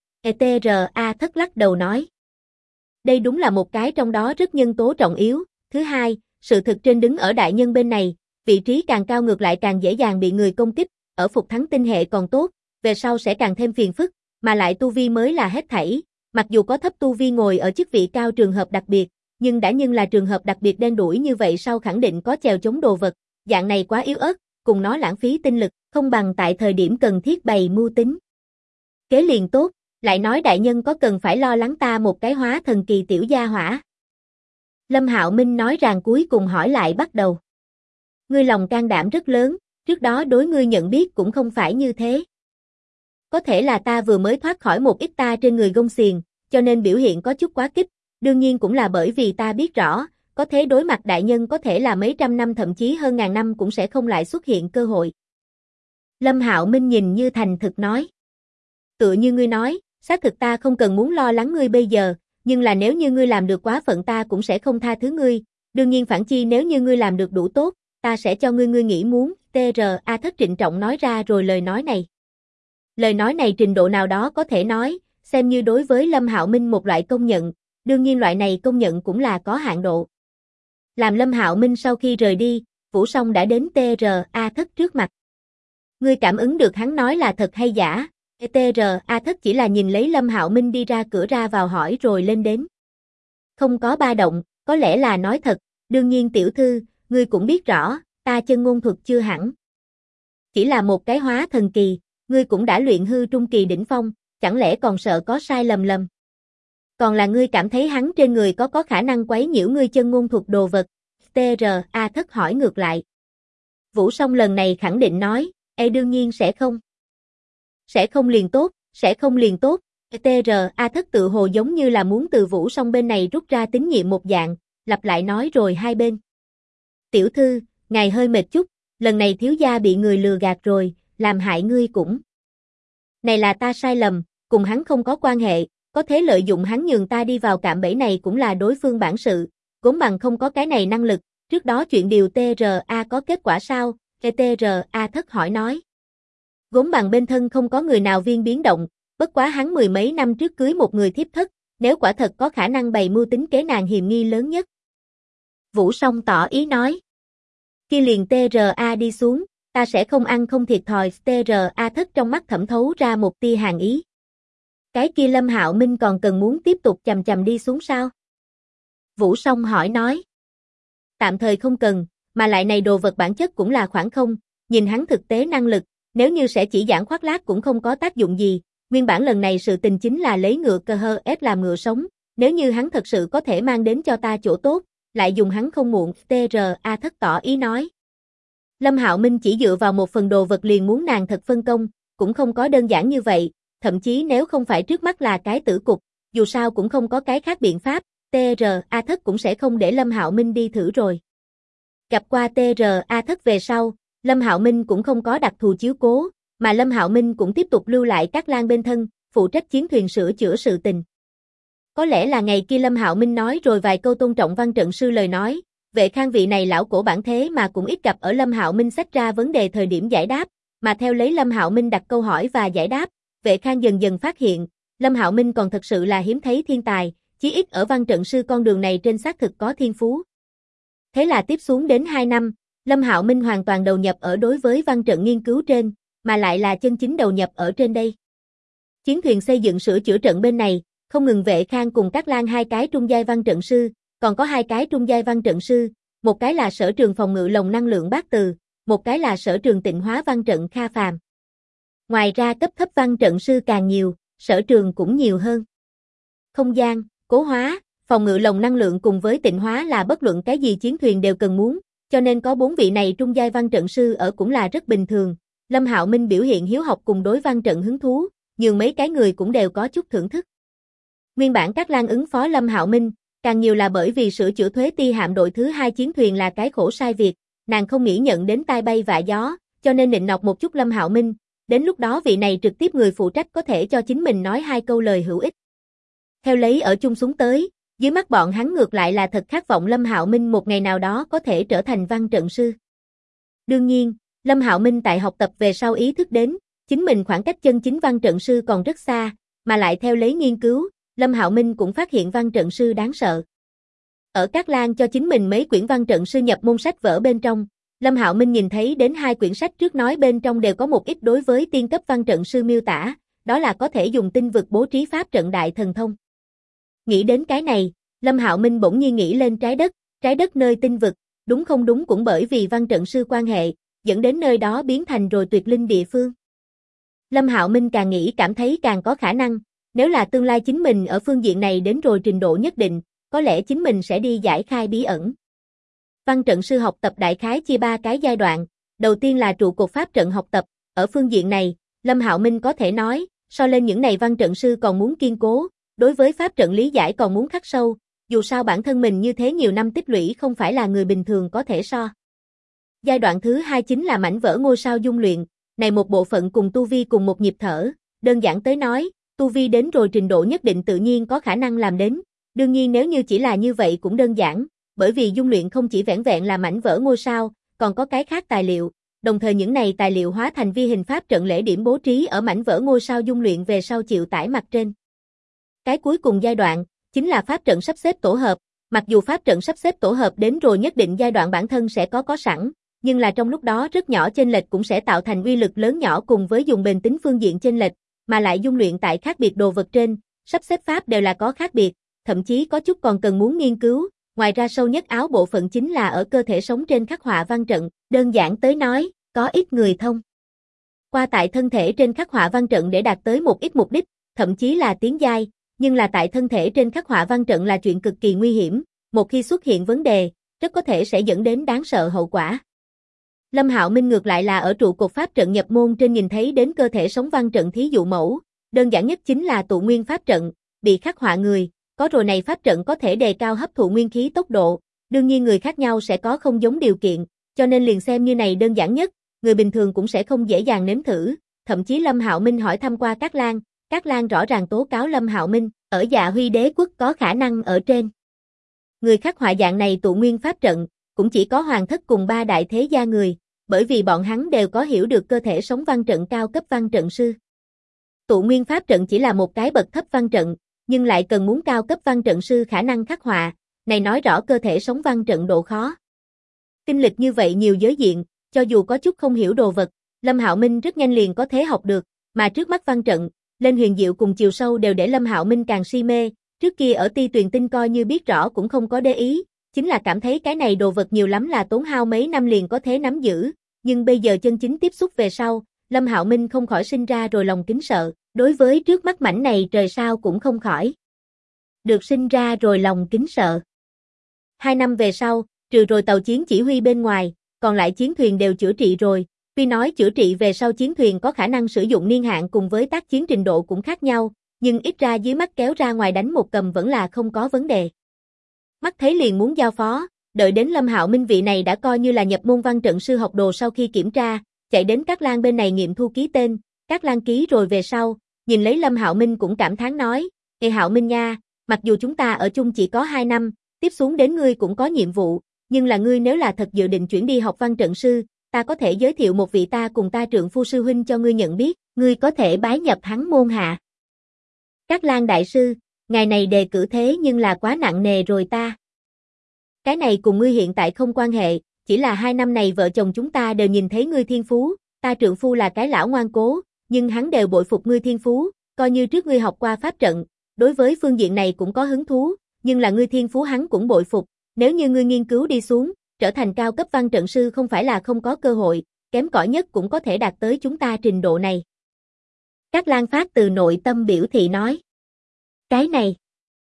A Thất lắc đầu nói. Đây đúng là một cái trong đó rất nhân tố trọng yếu. Thứ hai, sự thực trên đứng ở đại nhân bên này, vị trí càng cao ngược lại càng dễ dàng bị người công kích, ở Phục Thắng Tinh hệ còn tốt, về sau sẽ càng thêm phiền phức, mà lại tu vi mới là hết thảy. Mặc dù có thấp tu vi ngồi ở chức vị cao trường hợp đặc biệt, nhưng là trường hợp đặc biệt đen đủi như vậy sau khẳng định có chèo chống đồ vật, dạng này quá yếu ớt, cùng nó lãng phí tinh lực, không bằng tại thời điểm cần thiết bày mưu tính. Kế liền tốt, lại nói đại nhân có cần phải lo lắng ta một cái hóa thần kỳ tiểu gia hỏa. Lâm Hạo Minh nói rằng cuối cùng hỏi lại bắt đầu. Ngươi lòng can đảm rất lớn, trước đó đối ngươi nhận biết cũng không phải như thế. Có thể là ta vừa mới thoát khỏi một ít ta trên người gông xiềng, cho nên biểu hiện có chút quá kích, đương nhiên cũng là bởi vì ta biết rõ, có thế đối mặt đại nhân có thể là mấy trăm năm thậm chí hơn ngàn năm cũng sẽ không lại xuất hiện cơ hội. Lâm Hạo Minh nhìn như thành thực nói. Tựa như ngươi nói, xác thực ta không cần muốn lo lắng ngươi bây giờ, nhưng là nếu như ngươi làm được quá phận ta cũng sẽ không tha thứ ngươi, đương nhiên phản chi nếu như ngươi làm được đủ tốt, ta sẽ cho ngươi nghĩ muốn, T.R.A. Thất trịnh trọng nói ra rồi lời nói này. Lời nói này trình độ nào đó có thể nói, xem như đối với Lâm Hạo Minh một loại công nhận, đương nhiên loại này công nhận cũng là có hạn độ. Làm Lâm Hạo Minh sau khi rời đi, Vũ Song đã đến T.R.A. Thất trước mặt. Ngươi cảm ứng được hắn nói là thật hay giả? T.R.A. Thất chỉ là nhìn lấy Lâm Hạo Minh đi ra cửa ra vào hỏi rồi lên đến. Không có ba động, có lẽ là nói thật, đương nhiên tiểu thư, ngươi cũng biết rõ, ta chân ngôn thuật chưa hẳn. Chỉ là một cái hóa thần kỳ, ngươi cũng đã luyện hư trung kỳ đỉnh phong, chẳng lẽ còn sợ có sai lầm. Còn là ngươi cảm thấy hắn trên người có khả năng quấy nhiễu ngươi chân ngôn thuật đồ vật? T.R.A. Thất hỏi ngược lại. Vũ Song lần này khẳng định nói, đương nhiên sẽ không. Sẽ không liền tốt, sẽ không liền tốt. T.R.A. Thất tự hồ giống như là muốn từ Vũ Song bên này rút ra tín nhiệm một dạng, lặp lại nói rồi hai bên. Tiểu thư, ngài hơi mệt chút, lần này thiếu gia bị người lừa gạt rồi, làm hại ngươi cũng. Này là ta sai lầm, cùng hắn không có quan hệ, có thế lợi dụng hắn nhường ta đi vào cạm bẫy này cũng là đối phương bản sự, vốn bằng không có cái này năng lực, trước đó chuyện điều T.R.A. có kết quả sao? T.R.A. Thất hỏi nói. Vốn bằng bên thân không có người nào viên biến động, bất quá hắn mười mấy năm trước cưới một người thiếp thất, nếu quả thật có khả năng bày mưu tính kế nàng hiềm nghi lớn nhất. Vũ Song tỏ ý nói. Kia liền T.R.A. đi xuống, ta sẽ không ăn không thiệt thòi. T.R.A. Thất trong mắt thẩm thấu ra một tia hàn ý. Cái kia Lâm Hạo Minh còn cần muốn tiếp tục chầm chầm đi xuống sao? Vũ Song hỏi nói. Tạm thời không cần, mà lại này đồ vật bản chất cũng là khoảng không, nhìn hắn thực tế năng lực, nếu như sẽ chỉ giảng khoác lác cũng không có tác dụng gì, nguyên bản lần này sự tình chính là lấy ngựa cơ hơ ép làm ngựa sống, nếu như hắn thật sự có thể mang đến cho ta chỗ tốt, lại dùng hắn không muộn. T.R.A. Thất tỏ ý nói. Lâm Hạo Minh chỉ dựa vào một phần đồ vật liền muốn nàng thật phân công, cũng không có đơn giản như vậy, thậm chí nếu không phải trước mắt là cái tử cục, dù sao cũng không có cái khác biện pháp, T.R.A. Thất cũng sẽ không để Lâm Hạo Minh đi thử rồi. Gặp qua T.R.A. Thất về sau, Lâm Hạo Minh cũng không có đặc thù chiếu cố, mà Lâm Hạo Minh cũng tiếp tục lưu lại Cát Lang bên thân, phụ trách chiến thuyền sửa chữa sự tình. Có lẽ là ngày kia Lâm Hạo Minh nói rồi vài câu tôn trọng Văn trận sư lời nói, Vệ Khang vị này lão cổ bản thế mà cũng ít gặp ở Lâm Hạo Minh xách ra vấn đề thời điểm giải đáp, mà theo lấy Lâm Hạo Minh đặt câu hỏi và giải đáp, Vệ Khang dần dần phát hiện, Lâm Hạo Minh còn thật sự là hiếm thấy thiên tài, chí ít ở văn trận sư con đường này trên xác thực có thiên phú. Thế là tiếp xuống đến 2 năm, Lâm Hạo Minh hoàn toàn đầu nhập ở đối với văn trận nghiên cứu trên, mà lại là chân chính đầu nhập ở trên đây. Chiến thuyền xây dựng sửa chữa trận bên này, không ngừng Vệ Khang cùng Cát Lang hai cái trung giai văn trận sư, còn có hai cái trung giai văn trận sư, một cái là sở trường phòng ngự lồng năng lượng Bát Từ, một cái là sở trường tịnh hóa văn trận Kha Phàm. Ngoài ra cấp thấp văn trận sư càng nhiều, sở trường cũng nhiều hơn. Không gian, cố hóa, phòng ngự lồng năng lượng cùng với tịnh hóa là bất luận cái gì chiến thuyền đều cần muốn, cho nên có 4 vị này trung giai văn trận sư ở cũng là rất bình thường. Lâm Hạo Minh biểu hiện hiếu học cùng đối văn trận hứng thú, nhường mấy cái người cũng đều có chút thưởng thức. Nguyên bản Cát Lang ứng phó Lâm Hạo Minh, càng nhiều là bởi vì sửa chữa thuế ti hạm đội thứ 2 chiến thuyền là cái khổ sai việc, nàng không nghĩ nhận đến tai bay vạ gió, cho nên nịnh nọt một chút Lâm Hạo Minh, đến lúc đó vị này trực tiếp người phụ trách có thể cho chính mình nói 2 câu lời hữu ích. Theo lấy ở chung xuống tới, dưới mắt bọn hắn ngược lại là thật khát vọng Lâm Hạo Minh một ngày nào đó có thể trở thành văn trận sư. Đương nhiên, Lâm Hạo Minh tại học tập về sau ý thức đến, chính mình khoảng cách chân chính văn trận sư còn rất xa, mà lại theo lấy nghiên cứu, Lâm Hạo Minh cũng phát hiện văn trận sư đáng sợ. Ở Cát Lang cho chính mình mấy quyển văn trận sư nhập môn sách vở bên trong, Lâm Hạo Minh nhìn thấy đến 2 quyển sách trước nói bên trong đều có một ít đối với tiên cấp văn trận sư miêu tả, đó là có thể dùng tinh vực bố trí pháp trận đại thần thông. Nghĩ đến cái này, Lâm Hạo Minh bỗng nhiên nghĩ lên trái đất nơi tinh vực, đúng không đúng cũng bởi vì văn trận sư quan hệ, dẫn đến nơi đó biến thành rồi tuyệt linh địa phương. Lâm Hạo Minh càng nghĩ cảm thấy càng có khả năng, nếu là tương lai chính mình ở phương diện này đến rồi trình độ nhất định, có lẽ chính mình sẽ đi giải khai bí ẩn. Văn trận sư học tập đại khái chia 3 cái giai đoạn, đầu tiên là trụ cột pháp trận học tập, ở phương diện này, Lâm Hạo Minh có thể nói, so lên những này văn trận sư còn muốn kiên cố, đối với pháp trận lý giải còn muốn khắc sâu, dù sao bản thân mình như thế nhiều năm tích lũy không phải là người bình thường có thể so. Giai đoạn thứ 2 chính là mảnh vỡ ngôi sao dung luyện, này một bộ phận cùng tu vi cùng một nhịp thở, đơn giản tới nói, tu vi đến rồi trình độ nhất định tự nhiên có khả năng làm đến, đương nhiên nếu như chỉ là như vậy cũng đơn giản, bởi vì dung luyện không chỉ vẻn vẹn là mảnh vỡ ngôi sao, còn có cái khác tài liệu, đồng thời những này tài liệu hóa thành vi hình pháp trận lễ điểm bố trí ở mảnh vỡ ngôi sao dung luyện về sau chịu tải mặt trên. Cái cuối cùng giai đoạn, chính là pháp trận sắp xếp tổ hợp, mặc dù pháp trận sắp xếp tổ hợp đến rồi nhất định giai đoạn bản thân sẽ có sẵn, nhưng là trong lúc đó rất nhỏ chênh lệch cũng sẽ tạo thành uy lực lớn nhỏ cùng với dùng bền tính phương diện chênh lệch, mà lại dung luyện tại khác biệt đồ vật trên, sắp xếp pháp đều là có khác biệt, thậm chí có chút còn cần muốn nghiên cứu, ngoài ra sâu nhất áo bộ phận chính là ở cơ thể sống trên khắc họa văn trận, đơn giản tới nói, có ít người thông qua tại thân thể trên khắc họa văn trận để đạt tới một ít mục đích, thậm chí là tiến giai, nhưng là tại thân thể trên khắc họa văn trận là chuyện cực kỳ nguy hiểm, một khi xuất hiện vấn đề, rất có thể sẽ dẫn đến đáng sợ hậu quả. Lâm Hạo Minh ngược lại là ở trụ cột pháp trận nhập môn trên nhìn thấy đến cơ thể sống văn trận thí dụ mẫu, đơn giản nhất chính là tụ nguyên pháp trận, bị khắc họa người, có rồi này pháp trận có thể đề cao hấp thụ nguyên khí tốc độ, đương nhiên người khác nhau sẽ có không giống điều kiện, cho nên liền xem như này đơn giản nhất, người bình thường cũng sẽ không dễ dàng nếm thử, thậm chí Lâm Hạo Minh hỏi thăm qua Cát Lang rõ ràng tố cáo Lâm Hạo Minh, ở Dạ Huy Đế quốc có khả năng ở trên. Người khắc họa dạng này tụ nguyên pháp trận, cũng chỉ có hoàng thất cùng 3 đại thế gia người, bởi vì bọn hắn đều có hiểu được cơ thể sống văn trận cao cấp văn trận sư. Tụ nguyên pháp trận chỉ là một cái bậc thấp văn trận, nhưng lại cần muốn cao cấp văn trận sư khả năng khắc họa, này nói rõ cơ thể sống văn trận độ khó. Tinh lịch như vậy nhiều giới diện, cho dù có chút không hiểu đồ vật, Lâm Hạo Minh rất nhanh liền có thể học được, mà trước mắt văn trận, lên huyền diệu cùng chiều sâu đều để Lâm Hạo Minh càng si mê, trước kia ở Ti Tuyền Tinh coi như biết rõ cũng không có để ý, chính là cảm thấy cái này đồ vật nhiều lắm là tốn hao mấy năm liền có thể nắm giữ, nhưng bây giờ chân chính tiếp xúc về sau, Lâm Hạo Minh không khỏi sinh ra rồi lòng kính sợ, đối với trước mắt mảnh này trời sao cũng không khỏi được sinh ra rồi lòng kính sợ. 2 năm về sau, trừ rồi tàu chiến chỉ huy bên ngoài, còn lại chiến thuyền đều chữa trị rồi, tuy nói chữa trị về sau chiến thuyền có khả năng sử dụng niên hạn cùng với tác chiến trình độ cũng khác nhau, nhưng ít ra dưới mắt kéo ra ngoài đánh một cầm vẫn là không có vấn đề. Mắt thấy liền muốn giao phó, đợi đến Lâm Hạo Minh vị này đã coi như là nhập môn văn trận sư học đồ sau khi kiểm tra, chạy đến Cát Lang bên này nghiệm thu ký tên, Cát Lang ký rồi về sau, nhìn lấy Lâm Hạo Minh cũng cảm thán nói, "Ê Hạo Minh nha, mặc dù chúng ta ở chung chỉ có 2 năm, tiếp xuống đến ngươi cũng có nhiệm vụ, nhưng là ngươi nếu là thật dự định chuyển đi học văn trận sư, ta có thể giới thiệu một vị ta cùng ta trượng phu sư huynh cho ngươi nhận biết, ngươi có thể bái nhập hắn môn hạ." Cát Lang đại sư, ngài này đề cử thế nhưng là quá nặng nề rồi ta. Cái này cùng ngươi hiện tại không quan hệ, chỉ là 2 năm này vợ chồng chúng ta đều nhìn thấy ngươi thiên phú, ta trượng phu là cái lão ngoan cố, nhưng hắn đều bội phục ngươi thiên phú, coi như trước ngươi học qua pháp trận, đối với phương diện này cũng có hứng thú, nhưng là ngươi thiên phú hắn cũng bội phục, nếu như ngươi nghiên cứu đi xuống, trở thành cao cấp văn trận sư không phải là không có cơ hội, kém cỏi nhất cũng có thể đạt tới chúng ta trình độ này. Cát Lang phát từ nội tâm biểu thị nói. Cái này.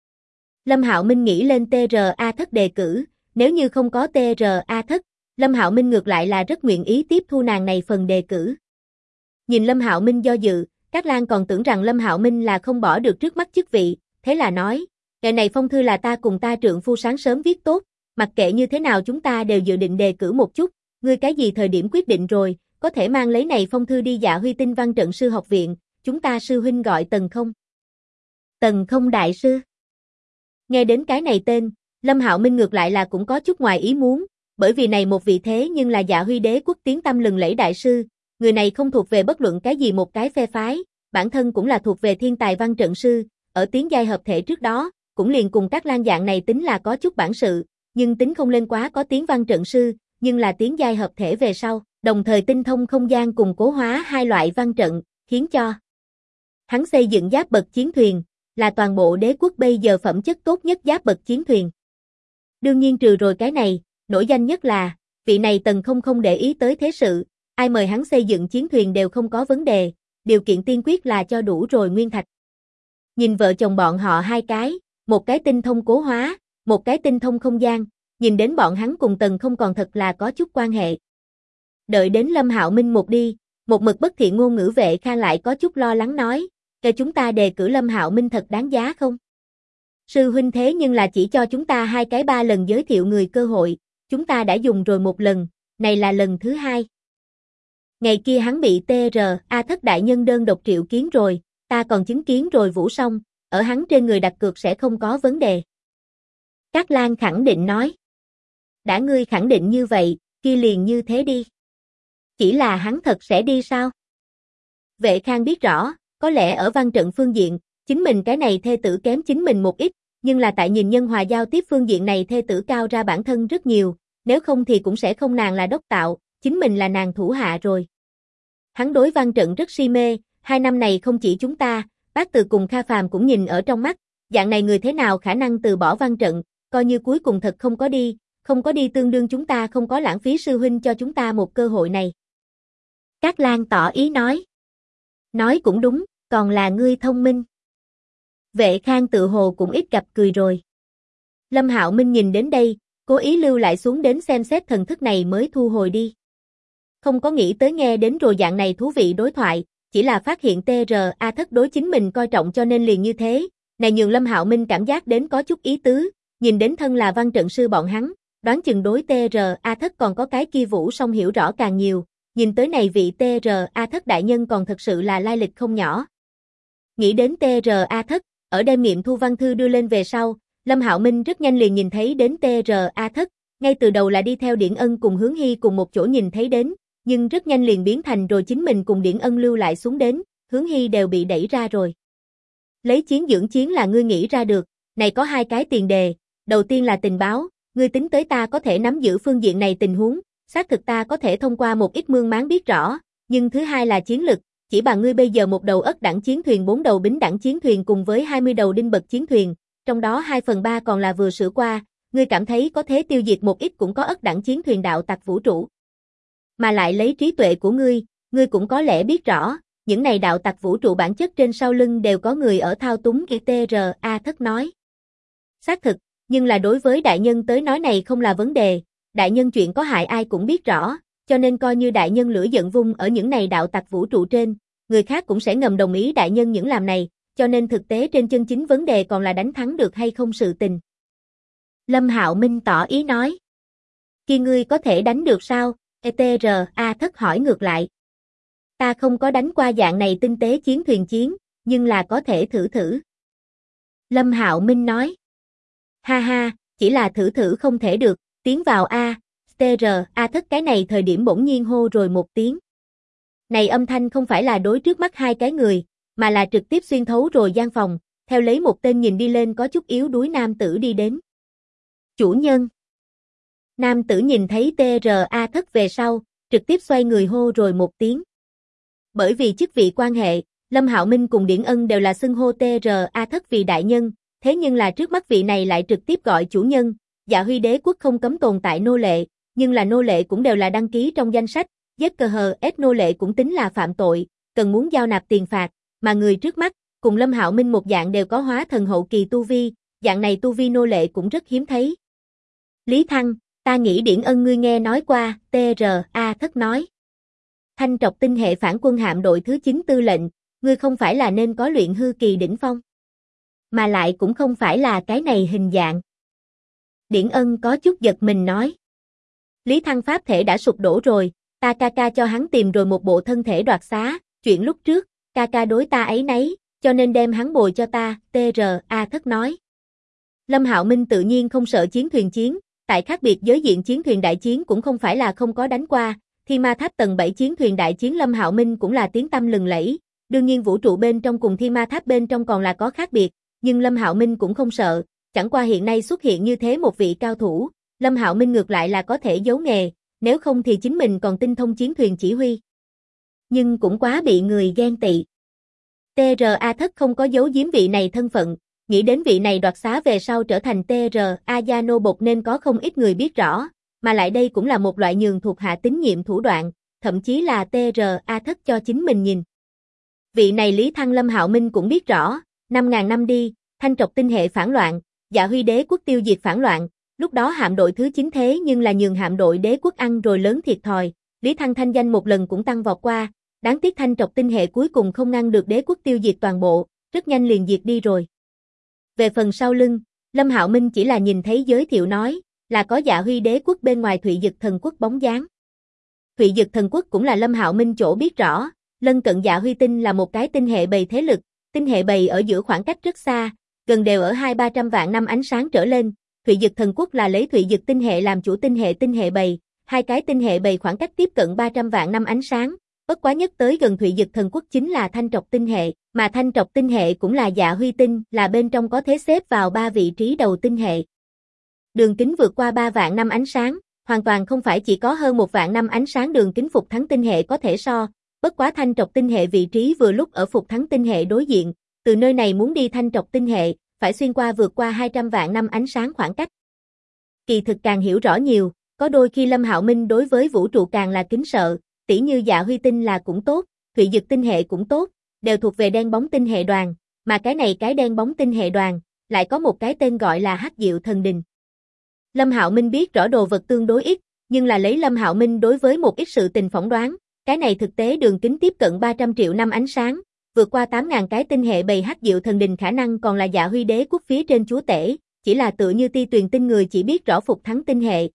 Lâm Hạo Minh nghĩ lên TRA thất đề cử, nếu như không có TRA thất, Lâm Hạo Minh ngược lại là rất nguyện ý tiếp thu nàng này phần đề cử. Nhìn Lâm Hạo Minh do dự, Cát Lang còn tưởng rằng Lâm Hạo Minh là không bỏ được trước mắt chức vị, thế là nói, "Ngày này phong thư là ta cùng ta trượng phu sáng sớm viết tốt, mặc kệ như thế nào chúng ta đều dự định đề cử một chút, ngươi cái gì thời điểm quyết định rồi, có thể mang lấy này phong thư đi Dạ Huy Tinh văn trận sư học viện, chúng ta sư huynh gọi Tần Không." Tần Không đại sư. Nghe đến cái này tên, Lâm Hạo Minh ngược lại là cũng có chút ngoài ý muốn, bởi vì này một vị thế nhưng là Dạ Huy Đế quốc tiếng tăm lừng lẫy đại sư, người này không thuộc về bất luận cái gì một cái phe phái, bản thân cũng là thuộc về thiên tài văn trận sư, ở tiến giai hợp thể trước đó, cũng liền cùng các lang dạng này tính là có chút bản sự, nhưng tính không lên quá có tiếng văn trận sư, nhưng là tiến giai hợp thể về sau, đồng thời tinh thông không gian cùng cố hóa 2 loại văn trận, khiến cho hắn xây dựng giáp bậc chiến thuyền, là toàn bộ đế quốc bây giờ phẩm chất tốt nhất giáp bậc chiến thuyền. Đương nhiên trừ rồi cái này, nổi danh nhất là, vị này Tần không để ý tới thế sự, ai mời hắn xây dựng chiến thuyền đều không có vấn đề, điều kiện tiên quyết là cho đủ rồi nguyên thạch. Nhìn vợ chồng bọn họ 2 cái, một cái tinh thông cố hóa, một cái tinh thông không gian, nhìn đến bọn hắn cùng Tần không còn thật là có chút quan hệ. Đợi đến Lâm Hạo Minh một đi, Một mực bất thiện ngôn ngữ Vệ Khang lại có chút lo lắng nói, "Kể chúng ta đề cử Lâm Hạo Minh thật đáng giá không? Sư huynh thế nhưng là chỉ cho chúng ta 2-3 lần giới thiệu người cơ hội, chúng ta đã dùng rồi một lần, này là lần thứ 2. Ngày kia hắn bị TRA Thất đại nhân đơn độc triệu kiến rồi, ta còn chứng kiến rồi Vũ Song, ở hắn trên người đặt cược sẽ không có vấn đề." Cát Lang khẳng định nói. "Đã ngươi khẳng định như vậy, kia liền như thế đi. Chỉ là hắn thật sẽ đi sao?" Vệ Khang biết rõ, có lẽ ở văn trận phương diện, chính mình cái này thê tử kém chính mình một ít, nhưng là tại nhìn nhân hòa giao tiếp phương diện này thê tử cao ra bản thân rất nhiều, nếu không thì cũng sẽ không nàng là đốc tạo, chính mình là nàng thủ hạ rồi. Hắn đối văn trận rất si mê, 2 năm này không chỉ chúng ta, Bác Từ cùng Kha Phàm cũng nhìn ở trong mắt, dạng này người thế nào khả năng từ bỏ văn trận, coi như cuối cùng thật không có đi tương đương chúng ta không có lãng phí sư huynh cho chúng ta một cơ hội này. Cát Lang tỏ ý nói. Nói cũng đúng, còn là ngươi thông minh. Vệ Khang tự hồ cũng ít gặp cười rồi. Lâm Hạo Minh nhìn đến đây, cố ý lưu lại xuống đến xem xét thần thức này mới thu hồi đi. Không có nghĩ tới nghe đến rồi dạng này thú vị đối thoại, chỉ là phát hiện TRA Thất đối chính mình coi trọng cho nên liền như thế, này nhường Lâm Hạo Minh cảm giác đến có chút ý tứ, nhìn đến thân là văn trận sư bọn hắn, đoán chừng đối TRA Thất còn có cái kia Vũ Song hiểu rõ càng nhiều, nhìn tới này vị TRA Thất đại nhân còn thật sự là lai lịch không nhỏ. Nghĩ đến TRA Thất, ở đem nghiệm thu văn thư đưa lên về sau, Lâm Hạo Minh rất nhanh liền nhìn thấy đến TRA Thất, ngay từ đầu là đi theo Điển Ân cùng Hướng Hy cùng một chỗ nhìn thấy đến, nhưng rất nhanh liền biến thành rồi chính mình cùng Điển Ân lưu lại xuống đến, Hướng Hy đều bị đẩy ra rồi. Lấy chiến dưỡng chiến là ngươi nghĩ ra được, này có 2 cái tiền đề, đầu tiên là tình báo, ngươi tính tới ta có thể nắm giữ phương diện này tình huống, xác thực ta có thể thông qua một ít mương máng biết rõ, nhưng thứ hai là chiến lực, chỉ bằng ngươi bây giờ một đầu ất đẳng chiến thuyền 4 đầu bính đẳng chiến thuyền cùng với 20 đầu đinh bậc chiến thuyền, trong đó 2/3 còn là vừa sửa qua, ngươi cảm thấy có thể tiêu diệt một ít cũng có ất đẳng chiến thuyền đạo tặc vũ trụ. Mà lại lấy trí tuệ của ngươi cũng có lẽ biết rõ, những này đạo tặc vũ trụ bản chất trên sau lưng đều có người ở thao túng. TRA Thất nói. Xác thực, nhưng là đối với đại nhân tới nói này không là vấn đề, đại nhân chuyện có hại ai cũng biết rõ, cho nên coi như đại nhân lửa giận vung ở những này đạo tặc vũ trụ trên, người khác cũng sẽ ngầm đồng ý đại nhân những làm này, cho nên thực tế trên chân chính vấn đề còn là đánh thắng được hay không sự tình. Lâm Hạo Minh tỏ ý nói. Kia ngươi có thể đánh được sao? TRA Thất hỏi ngược lại. Ta không có đánh qua dạng này tinh tế chiến thuyền chiến, nhưng là có thể thử thử. Lâm Hạo Minh nói. Ha ha, chỉ là thử không thể được, tiến vào A, TRA Thất cái này thời điểm bỗng nhiên hô rồi một tiếng. Này âm thanh không phải là đối trước mắt 2 cái người, mà là trực tiếp xuyên thấu rồi gian phòng, theo lấy một tên nhìn đi lên có chút yếu đuối nam tử đi đến. Chủ nhân. Nam tử nhìn thấy TRA Thất về sau, trực tiếp xoay người hô rồi một tiếng. Bởi vì chức vị quan hệ, Lâm Hạo Minh cùng Điển Ân đều là xưng hô TRA Thất vì đại nhân, thế nhưng là trước mắt vị này lại trực tiếp gọi chủ nhân. Dạ Huy đế quốc không cấm tồn tại nô lệ, nhưng là nô lệ cũng đều là đăng ký trong danh sách, giết ết nô lệ cũng tính là phạm tội, cần muốn giao nạp tiền phạt, mà người trước mắt, cùng Lâm Hạo Minh một dạng đều có hóa thần hậu kỳ tu vi, dạng này tu vi nô lệ cũng rất hiếm thấy. Lý Thăng, ta nghĩ Điển Ân ngươi nghe nói qua, TRA Thất nói. Thanh Trọc tinh hệ phản quân hạm đội thứ 9 tư lệnh, ngươi không phải là nên có luyện hư kỳ đỉnh phong, mà lại cũng không phải là cái này hình dạng. Điển Ân có chút giật mình nói. Lý Thăng pháp thể đã sụp đổ rồi, ta ca cho hắn tìm rồi một bộ thân thể đoạt xá, chuyện lúc trước, ca đối ta ấy nấy, cho nên đem hắn bồi cho ta, TRA Thất nói. Lâm Hạo Minh tự nhiên không sợ chiến thuyền chiến, tại khác biệt giới diện chiến thuyền đại chiến cũng không phải là không có đánh qua, Thi Ma Tháp tầng 7 chiến thuyền đại chiến Lâm Hạo Minh cũng là tiếng tăm lừng lẫy, đương nhiên vũ trụ bên trong cùng Thi Ma Tháp bên trong còn là có khác biệt, nhưng Lâm Hạo Minh cũng không sợ, chẳng qua hiện nay xuất hiện như thế một vị cao thủ, Lâm Hạo Minh ngược lại là có thể giấu nghề, nếu không thì chính mình còn tinh thông chiến thuyền chỉ huy. Nhưng cũng quá bị người ghen tị. TRA Thất không có giấu giếm vị này thân phận, nghĩ đến vị này đoạt xá về sau trở thành TRA gia nô bộc nên có không ít người biết rõ, mà lại đây cũng là một loại nhường thuộc hạ tín nhiệm thủ đoạn, thậm chí là TRA Thất cho chính mình nhìn. Vị này Lý Thăng Lâm Hạo Minh cũng biết rõ, 5.000 năm đi, Thanh Trọc tinh hệ phản loạn, Dạ Huy đế quốc tiêu diệt phản loạn, lúc đó hạm đội thứ 9 thế nhưng là nhường hạm đội đế quốc ăn rồi lớn thiệt thòi, Lý Thăng thanh danh một lần cũng tăng vọt qua, Đáng tiếc thanh trọc tinh hệ cuối cùng không ngăn được đế quốc tiêu diệt toàn bộ, rất nhanh liền diệt đi rồi. Về phần sau lưng, Lâm Hạo Minh chỉ là nhìn thấy giới thiệu nói, là có Dạ Huy đế quốc bên ngoài Thụy Dực Thần quốc bóng dáng. Thụy Dực Thần quốc cũng là Lâm Hạo Minh chỗ biết rõ, lân cận Dạ Huy tinh là một cái tinh hệ bầy thế lực, tinh hệ bầy ở giữa khoảng cách rất xa, gần đều ở 200-300 vạn năm ánh sáng trở lên. Thụy Dực Thần quốc là lấy Thụy Dực tinh hệ làm chủ tinh hệ bầy, hai cái tinh hệ bầy khoảng cách tiếp cận 300 vạn năm ánh sáng. Bất quá nhất tới gần Thụy Dực Thần quốc chính là Thanh Trọc tinh hệ, mà Thanh Trọc tinh hệ cũng là Dạ Huy tinh, là bên trong có thế xếp vào 3 vị trí đầu tinh hệ. Đường kính vượt qua 3 vạn năm ánh sáng, hoàn toàn không phải chỉ có hơn 1 vạn năm ánh sáng đường kính Phục Thắng tinh hệ có thể so, bất quá Thanh Trọc tinh hệ vị trí vừa lúc ở Phục Thắng tinh hệ đối diện, từ nơi này muốn đi Thanh Trọc tinh hệ, phải xuyên qua vượt qua 200 vạn năm ánh sáng khoảng cách. Kỳ thực càng hiểu rõ nhiều, có đôi khi Lâm Hạo Minh đối với vũ trụ càng là kính sợ, tỉ như Dạ Huy tinh là cũng tốt, Thụy Dực tinh hệ cũng tốt, đều thuộc về đen bóng tinh hệ đoàn, mà cái này cái đen bóng tinh hệ đoàn, lại có một cái tên gọi là Hắc Diệu Thần Đình. Lâm Hạo Minh biết rõ đồ vật tương đối ít, nhưng là lấy Lâm Hạo Minh đối với một ít sự tình phỏng đoán, cái này thực tế đường kính tiếp cận 300 triệu năm ánh sáng, vượt qua 8.000 cái tinh hệ bầy Hắc Diệu Thần Đình khả năng còn là Dạ Huy đế quốc phía trên chúa tể, chỉ là tựa như Ti Tuyền tinh người chỉ biết rõ Phục Thắng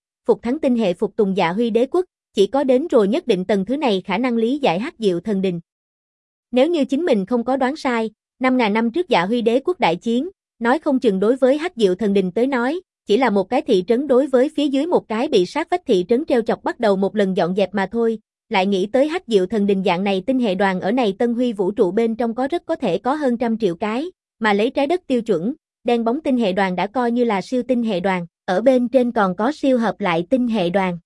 tinh hệ phục tùng Dạ Huy đế quốc, chỉ có đến rồi nhất định tầng thứ này khả năng lý giải Hắc Diệu Thần Đình. Nếu như chính mình không có đoán sai, 5.000 năm trước Dạ Huy đế quốc đại chiến, nói không chừng đối với Hắc Diệu Thần Đình tới nói, chỉ là một cái thị trấn đối với phía dưới một cái bị sát vách thị trấn treo chọc bắt đầu một lần dọn dẹp mà thôi, lại nghĩ tới Hắc Diệu Thần Đình dạng này tinh hệ đoàn ở này Tân Huy vũ trụ bên trong có rất có thể có hơn 100 triệu cái, mà lấy trái đất tiêu chuẩn, đen bóng tinh hệ đoàn đã coi như là siêu tinh hệ đoàn, ở bên trên còn có siêu hợp lại tinh hệ đoàn.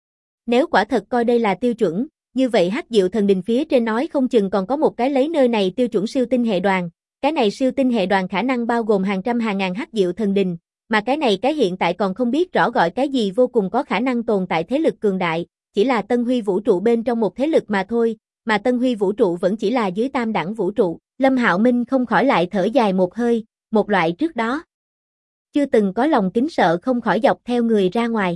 Nếu quả thật coi đây là tiêu chuẩn, như vậy Hắc Diệu Thần Đình phía trên nói không chừng còn có một cái lấy nơi này tiêu chuẩn siêu tinh hệ đoàn, cái này siêu tinh hệ đoàn khả năng bao gồm hàng trăm hàng ngàn Hắc Diệu Thần Đình, mà cái này cái hiện tại còn không biết rõ gọi cái gì vô cùng có khả năng tồn tại thế lực cường đại, chỉ là Tân Huy vũ trụ bên trong một thế lực mà thôi, mà Tân Huy vũ trụ vẫn chỉ là dưới tam đẳng vũ trụ. Lâm Hạo Minh không khỏi lại thở dài một hơi, một loại trước đó chưa từng có lòng kính sợ không khỏi dọc theo người ra ngoài.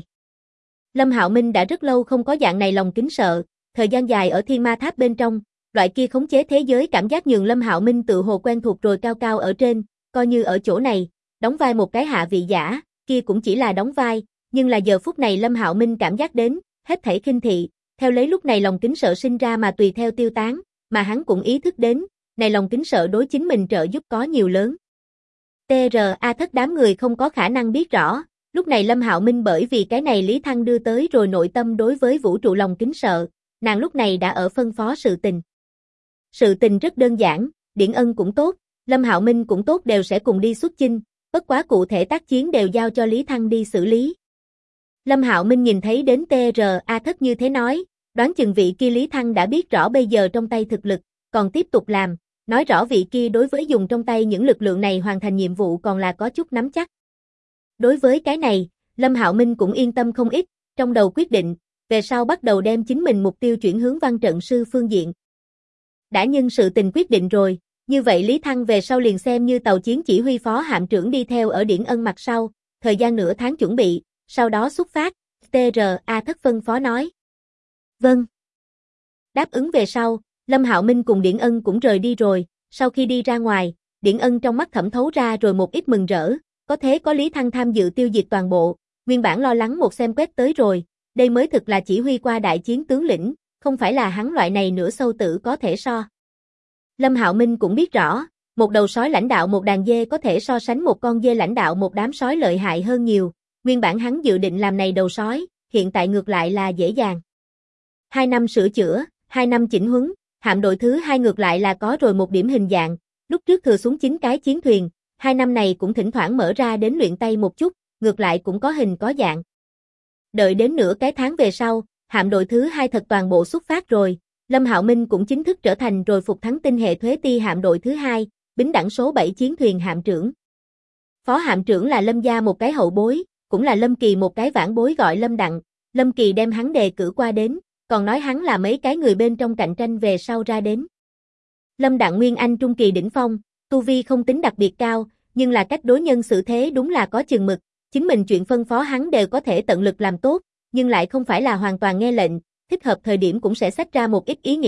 Lâm Hạo Minh đã rất lâu không có dạng này lòng kính sợ, thời gian dài ở Thiên Ma Tháp bên trong, loại kia khống chế thế giới cảm giác nhường Lâm Hạo Minh tự hồ quen thuộc rồi cao cao ở trên, coi như ở chỗ này, đóng vai một cái hạ vị giả, kia cũng chỉ là đóng vai, nhưng là giờ phút này Lâm Hạo Minh cảm giác đến, hết thảy khinh thị, theo lấy lúc này lòng kính sợ sinh ra mà tùy theo tiêu tán, mà hắn cũng ý thức đến, này lòng kính sợ đối chính mình trợ giúp có nhiều lớn. TRA thất đám người không có khả năng biết rõ, lúc này Lâm Hạo Minh bởi vì cái này Lý Thăng đưa tới rồi nội tâm đối với vũ trụ lòng kính sợ, nàng lúc này đã ở phân phó sự tình. Sự tình rất đơn giản, Điển Ân cũng tốt, Lâm Hạo Minh cũng tốt đều sẽ cùng đi xuất chinh, bất quá cụ thể tác chiến đều giao cho Lý Thăng đi xử lý. Lâm Hạo Minh nhìn thấy đến TRA thất như thế nói, đoán chừng vị kia Lý Thăng đã biết rõ bây giờ trong tay thực lực, còn tiếp tục làm, nói rõ vị kia đối với dùng trong tay những lực lượng này hoàn thành nhiệm vụ còn là có chút nắm chắc. Đối với cái này, Lâm Hạo Minh cũng yên tâm không ít, trong đầu quyết định, về sau bắt đầu đem chính mình mục tiêu chuyển hướng văn trận sư phương diện. Đã nhưng sự tình quyết định rồi, như vậy Lý Thăng về sau liền xem như tàu chiến chỉ huy phó hạm trưởng đi theo ở Điển Ân mặt sau, thời gian nửa tháng chuẩn bị, sau đó xuất phát, TRA thất phân phó nói. Vâng. Đáp ứng về sau, Lâm Hạo Minh cùng Điển Ân cũng rời đi rồi, sau khi đi ra ngoài, Điển Ân trong mắt thẩm thấu ra rồi một ít mừng rỡ, có thế có Lý Thăng tham dự tiêu diệt toàn bộ, nguyên bản lo lắng một xem quét tới rồi, đây mới thực là chỉ huy qua đại chiến tướng lĩnh, không phải là hắn loại này nửa sâu tử có thể so. Lâm Hạo Minh cũng biết rõ, một đầu sói lãnh đạo một đàn dê có thể so sánh một con dê lãnh đạo một đám sói lợi hại hơn nhiều, nguyên bản hắn dự định làm này đầu sói, hiện tại ngược lại là dễ dàng. 2 năm sửa chữa, 2 năm chỉnh huấn, hạm đội thứ 2 ngược lại là có rồi một điểm hình dạng, lúc trước thừa xuống 9 cái chiến thuyền, 2 năm này cũng thỉnh thoảng mở ra đến luyện tay một chút, ngược lại cũng có hình có dạng. Đợi đến nửa cái tháng về sau, hạm đội thứ 2 thật toàn bộ xuất phát rồi, Lâm Hạo Minh cũng chính thức trở thành rồi Phục Thắng tinh hệ thuế ti hạm đội thứ 2, bính đẳng số 7 chiến thuyền hạm trưởng. Phó hạm trưởng là Lâm gia một cái hậu bối, cũng là Lâm Kỳ một cái vãn bối gọi Lâm Đặng, Lâm Kỳ đem hắn đề cử qua đến, còn nói hắn là mấy cái người bên trong cạnh tranh về sau ra đến. Lâm Đặng nguyên anh trung kỳ đỉnh phong, tu vi không tính đặc biệt cao, nhưng là cách đối nhân xử thế đúng là có chừng mực, chính mình chuyện phân phó hắn đều có thể tận lực làm tốt, nhưng lại không phải là hoàn toàn nghe lệnh, thích hợp thời điểm cũng sẽ xách ra một ít ý nghĩ,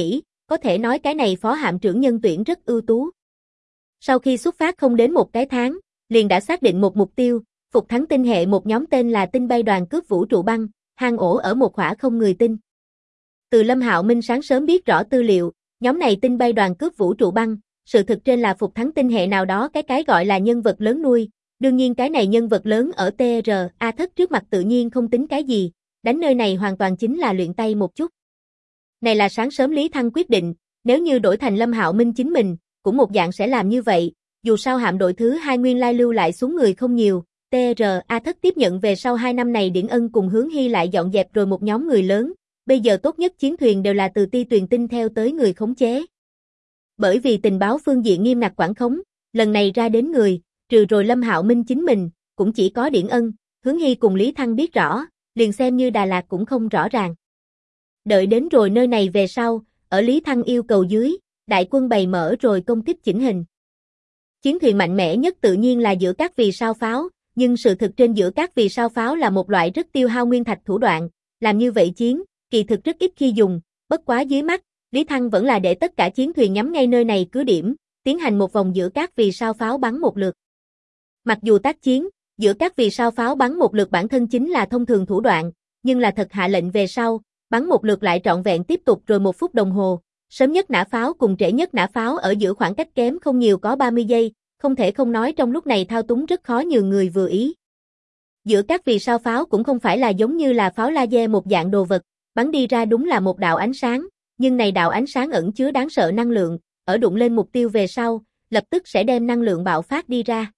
có thể nói cái này phó hạm trưởng nhân tuyển rất ưu tú. Sau khi xuất phát không đến một cái tháng, liền đã xác định một mục tiêu, phục thắng tinh hệ một nhóm tên là tinh bay đoàn cướp vũ trụ băng, hang ổ ở một khỏa không người tinh. Từ Lâm Hạo Minh sáng sớm biết rõ tư liệu, nhóm này tinh bay đoàn cướp vũ trụ băng, sự thực trên là phục thắng tinh hệ nào đó cái gọi là nhân vật lớn nuôi, đương nhiên cái này nhân vật lớn ở TRA thất trước mặt tự nhiên không tính cái gì, đánh nơi này hoàn toàn chính là luyện tay một chút. Này là sáng sớm Lý Thăng quyết định, nếu như đổi thành Lâm Hạo Minh chính mình, cũng một dạng sẽ làm như vậy, dù sao hạm đội thứ 2 nguyên lai lưu lại xuống người không nhiều, TRA thất tiếp nhận về sau 2 năm này Điển Ân cùng Hướng Hy lại dọn dẹp rồi một nhóm người lớn, bây giờ tốt nhất chiến thuyền đều là từ Ti Tuyền Tinh theo tới người khống chế. Bởi vì tình báo phương diện nghiêm ngặt quản khống, lần này ra đến người, trừ rồi Lâm Hạo Minh chính mình, cũng chỉ có Điển Ân, Hướng Hy cùng Lý Thăng biết rõ, liền xem như Đà Lạt cũng không rõ ràng. Đợi đến rồi nơi này về sau, ở Lý Thăng yêu cầu dưới, đại quân bày mở rồi công kích chỉnh hình. Chiến thuyền mạnh mẽ nhất tự nhiên là giữa các vì sao pháo, nhưng sự thực trên giữa các vì sao pháo là một loại rất tiêu hao nguyên thạch thủ đoạn, làm như vậy chiến, kỳ thực rất ít khi dùng, bất quá dưới mắt, Lý Thăng vẫn là để tất cả chiến thuyền nhắm ngay nơi này cứ điểm, tiến hành một vòng giữa các vì sao pháo bắn một lượt. Mặc dù tác chiến, giữa các vì sao pháo bắn một lượt bản thân chính là thông thường thủ đoạn, nhưng là thật hạ lệnh về sau, bắn một lượt lại trọn vẹn tiếp tục rồi 1 phút đồng hồ, sớm nhất nã pháo cùng trễ nhất nã pháo ở giữa khoảng cách kém không nhiều có 30 giây, không thể không nói trong lúc này thao túng rất khó nhường người vừa ý. Giữa các vì sao pháo cũng không phải là giống như là pháo laser một dạng đồ vật, bắn đi ra đúng là một đạo ánh sáng, nhưng này đạo ánh sáng ẩn chứa đáng sợ năng lượng, ở đụng lên mục tiêu về sau, lập tức sẽ đem năng lượng bạo phát đi ra.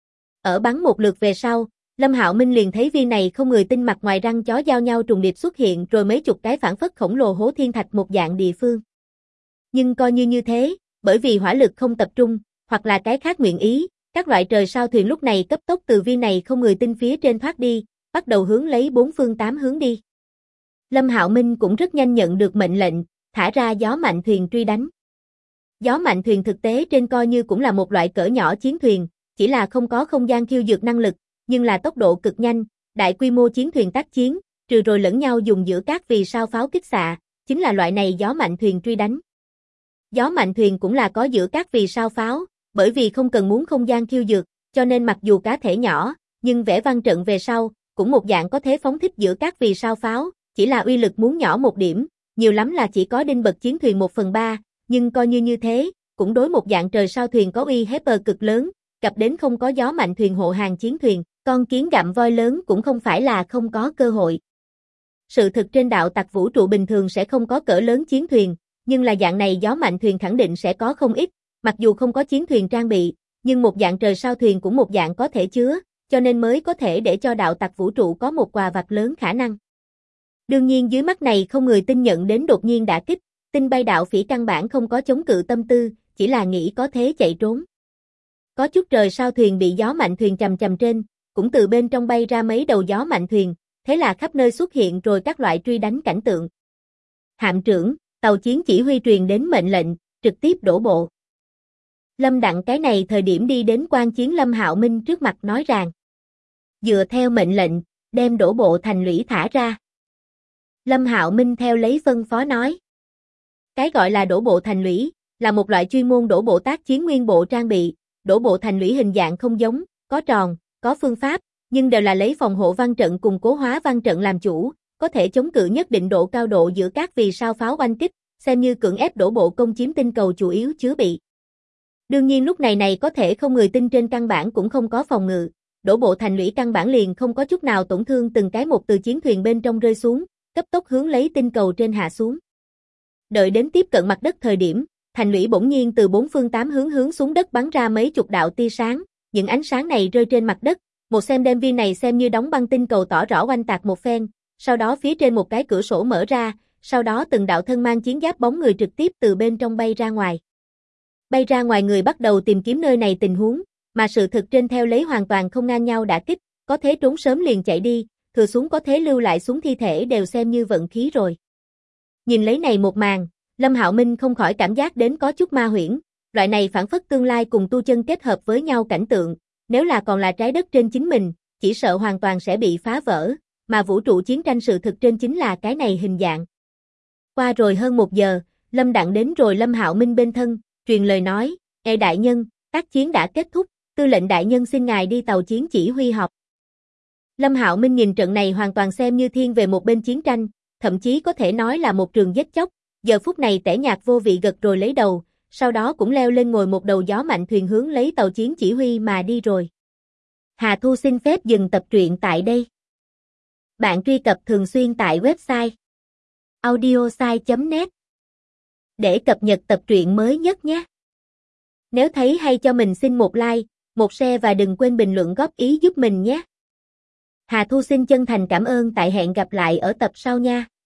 Ở bắn một lượt về sau, Lâm Hạo Minh liền thấy viên này không người tinh mặt ngoài răng chó giao nhau trùng điệp xuất hiện rồi mấy chục cái phản phất khổng lồ hố thiên thạch một dạng địa phương. Nhưng coi như thế, bởi vì hỏa lực không tập trung, hoặc là cái khác nguyện ý, các loại trời sao thuyền lúc này cấp tốc từ viên này không người tinh phía trên thoát đi, bắt đầu hướng lấy 4 phương 8 hướng đi. Lâm Hạo Minh cũng rất nhanh nhận được mệnh lệnh, thả ra gió mạnh thuyền truy đánh. Gió mạnh thuyền thực tế trên coi như cũng là một loại cỡ nhỏ chiến thuyền, chỉ là không có không gian khiêu dược năng lực, nhưng là tốc độ cực nhanh, đại quy mô chiến thuyền tác chiến, trừ rồi lẫn nhau dùng giữa các vì sao pháo kích xạ, chính là loại này gió mạnh thuyền truy đánh. Gió mạnh thuyền cũng là có giữa các vì sao pháo, bởi vì không cần muốn không gian khiêu dược, cho nên mặc dù cá thể nhỏ, nhưng vẽ văn trận về sau, cũng một dạng có thể phóng thích giữa các vì sao pháo, chỉ là uy lực muốn nhỏ một điểm, nhiều lắm là chỉ có đinh bật chiến thuyền 1/3, nhưng coi như thế, cũng đối một dạng trời sao thuyền có uy hiếp cực lớn, gặp đến không có gió mạnh thuyền hộ hàng chiến thuyền, con kiến gặm voi lớn cũng không phải là không có cơ hội. Sự thực trên đạo tặc vũ trụ bình thường sẽ không có cỡ lớn chiến thuyền, nhưng là dạng này gió mạnh thuyền khẳng định sẽ có không ít, mặc dù không có chiến thuyền trang bị, nhưng một dạng trời sao thuyền cũng một dạng có thể chứa, cho nên mới có thể để cho đạo tặc vũ trụ có một quà vặt lớn khả năng. Đương nhiên dưới mắt này không người tin nhận đến đột nhiên đả kích, tinh bay đạo phỉ căn bản không có chống cự tâm tư, chỉ là nghĩ có thế chạy trốn. Có chút trời sao thuyền bị gió mạnh thuyền chầm trên, cũng từ bên trong bay ra mấy đầu gió mạnh thuyền, thế là khắp nơi xuất hiện rồi các loại truy đánh cảnh tượng. Hạm trưởng, tàu chiến chỉ huy truyền đến mệnh lệnh, trực tiếp đổ bộ. Lâm Đặng cái này thời điểm đi đến quan chiến Lâm Hạo Minh trước mặt nói rằng, dựa theo mệnh lệnh, đem đổ bộ thành lũy thả ra. Lâm Hạo Minh theo lấy phân phó nói. Cái gọi là đổ bộ thành lũy, là một loại chuyên môn đổ bộ tác chiến nguyên bộ trang bị, đổ bộ thành lũy hình dạng không giống, có tròn, có phương pháp, nhưng đều là lấy phòng hộ văn trận cùng cố hóa văn trận làm chủ, có thể chống cự nhất định độ cao độ giữa các vì sao pháo oanh kích, xem như cưỡng ép đổ bộ công chiếm tinh cầu chủ yếu chứa bị. Đương nhiên lúc này có thể không người tinh trên căn bản cũng không có phòng ngự, đổ bộ thành lũy căn bản liền không có chút nào tổn thương từng cái một từ chiến thuyền bên trong rơi xuống, cấp tốc hướng lấy tinh cầu trên hạ xuống. Đợi đến tiếp cận mặt đất thời điểm, thành lũy bỗng nhiên từ 4 phương 8 hướng xuống đất bắn ra mấy chục đạo tia sáng, những ánh sáng này rơi trên mặt đất, một xem đem viên này xem như đóng băng tinh cầu tỏ rõ oanh tạc một phen, sau đó phía trên một cái cửa sổ mở ra, sau đó từng đạo thân mang chiến giáp bóng người trực tiếp từ bên trong bay ra ngoài. Bay ra ngoài người bắt đầu tìm kiếm nơi này tình huống, mà sự thực trên theo lấy hoàn toàn không ngang nhau đả kích, có thế trốn sớm liền chạy đi, thừa xuống có thế lưu lại xuống thi thể đều xem như vận khí rồi. Nhìn lấy này một màn, Lâm Hạo Minh không khỏi cảm giác đến có chút ma huyễn, loại này phản phất tương lai cùng tu chân kết hợp với nhau cảnh tượng, nếu là còn là trái đất trên chính mình, chỉ sợ hoàn toàn sẽ bị phá vỡ, mà vũ trụ chiến tranh sự thực trên chính là cái này hình dạng. Qua rồi hơn 1 giờ, Lâm Đặng đến rồi Lâm Hạo Minh bên thân, truyền lời nói, đại nhân, tác chiến đã kết thúc, tư lệnh đại nhân xin ngài đi tàu chiến chỉ huy họp. Lâm Hạo Minh nhìn trận này hoàn toàn xem như thiên về một bên chiến tranh, thậm chí có thể nói là một trường giết chóc, giờ phút này tẻ nhạt vô vị gật rồi lấy đầu, sau đó cũng leo lên ngồi một đầu gió mạnh thuyền hướng lấy tàu chiến chỉ huy mà đi rồi. Hà Thu xin phép dừng tập truyện tại đây. Bạn truy cập thường xuyên tại website audiosai.net để cập nhật tập truyện mới nhất nhé. Nếu thấy hay cho mình xin một like, một share và đừng quên bình luận góp ý giúp mình nhé. Hà Thu xin chân thành cảm ơn, tại hẹn gặp lại ở tập sau nha.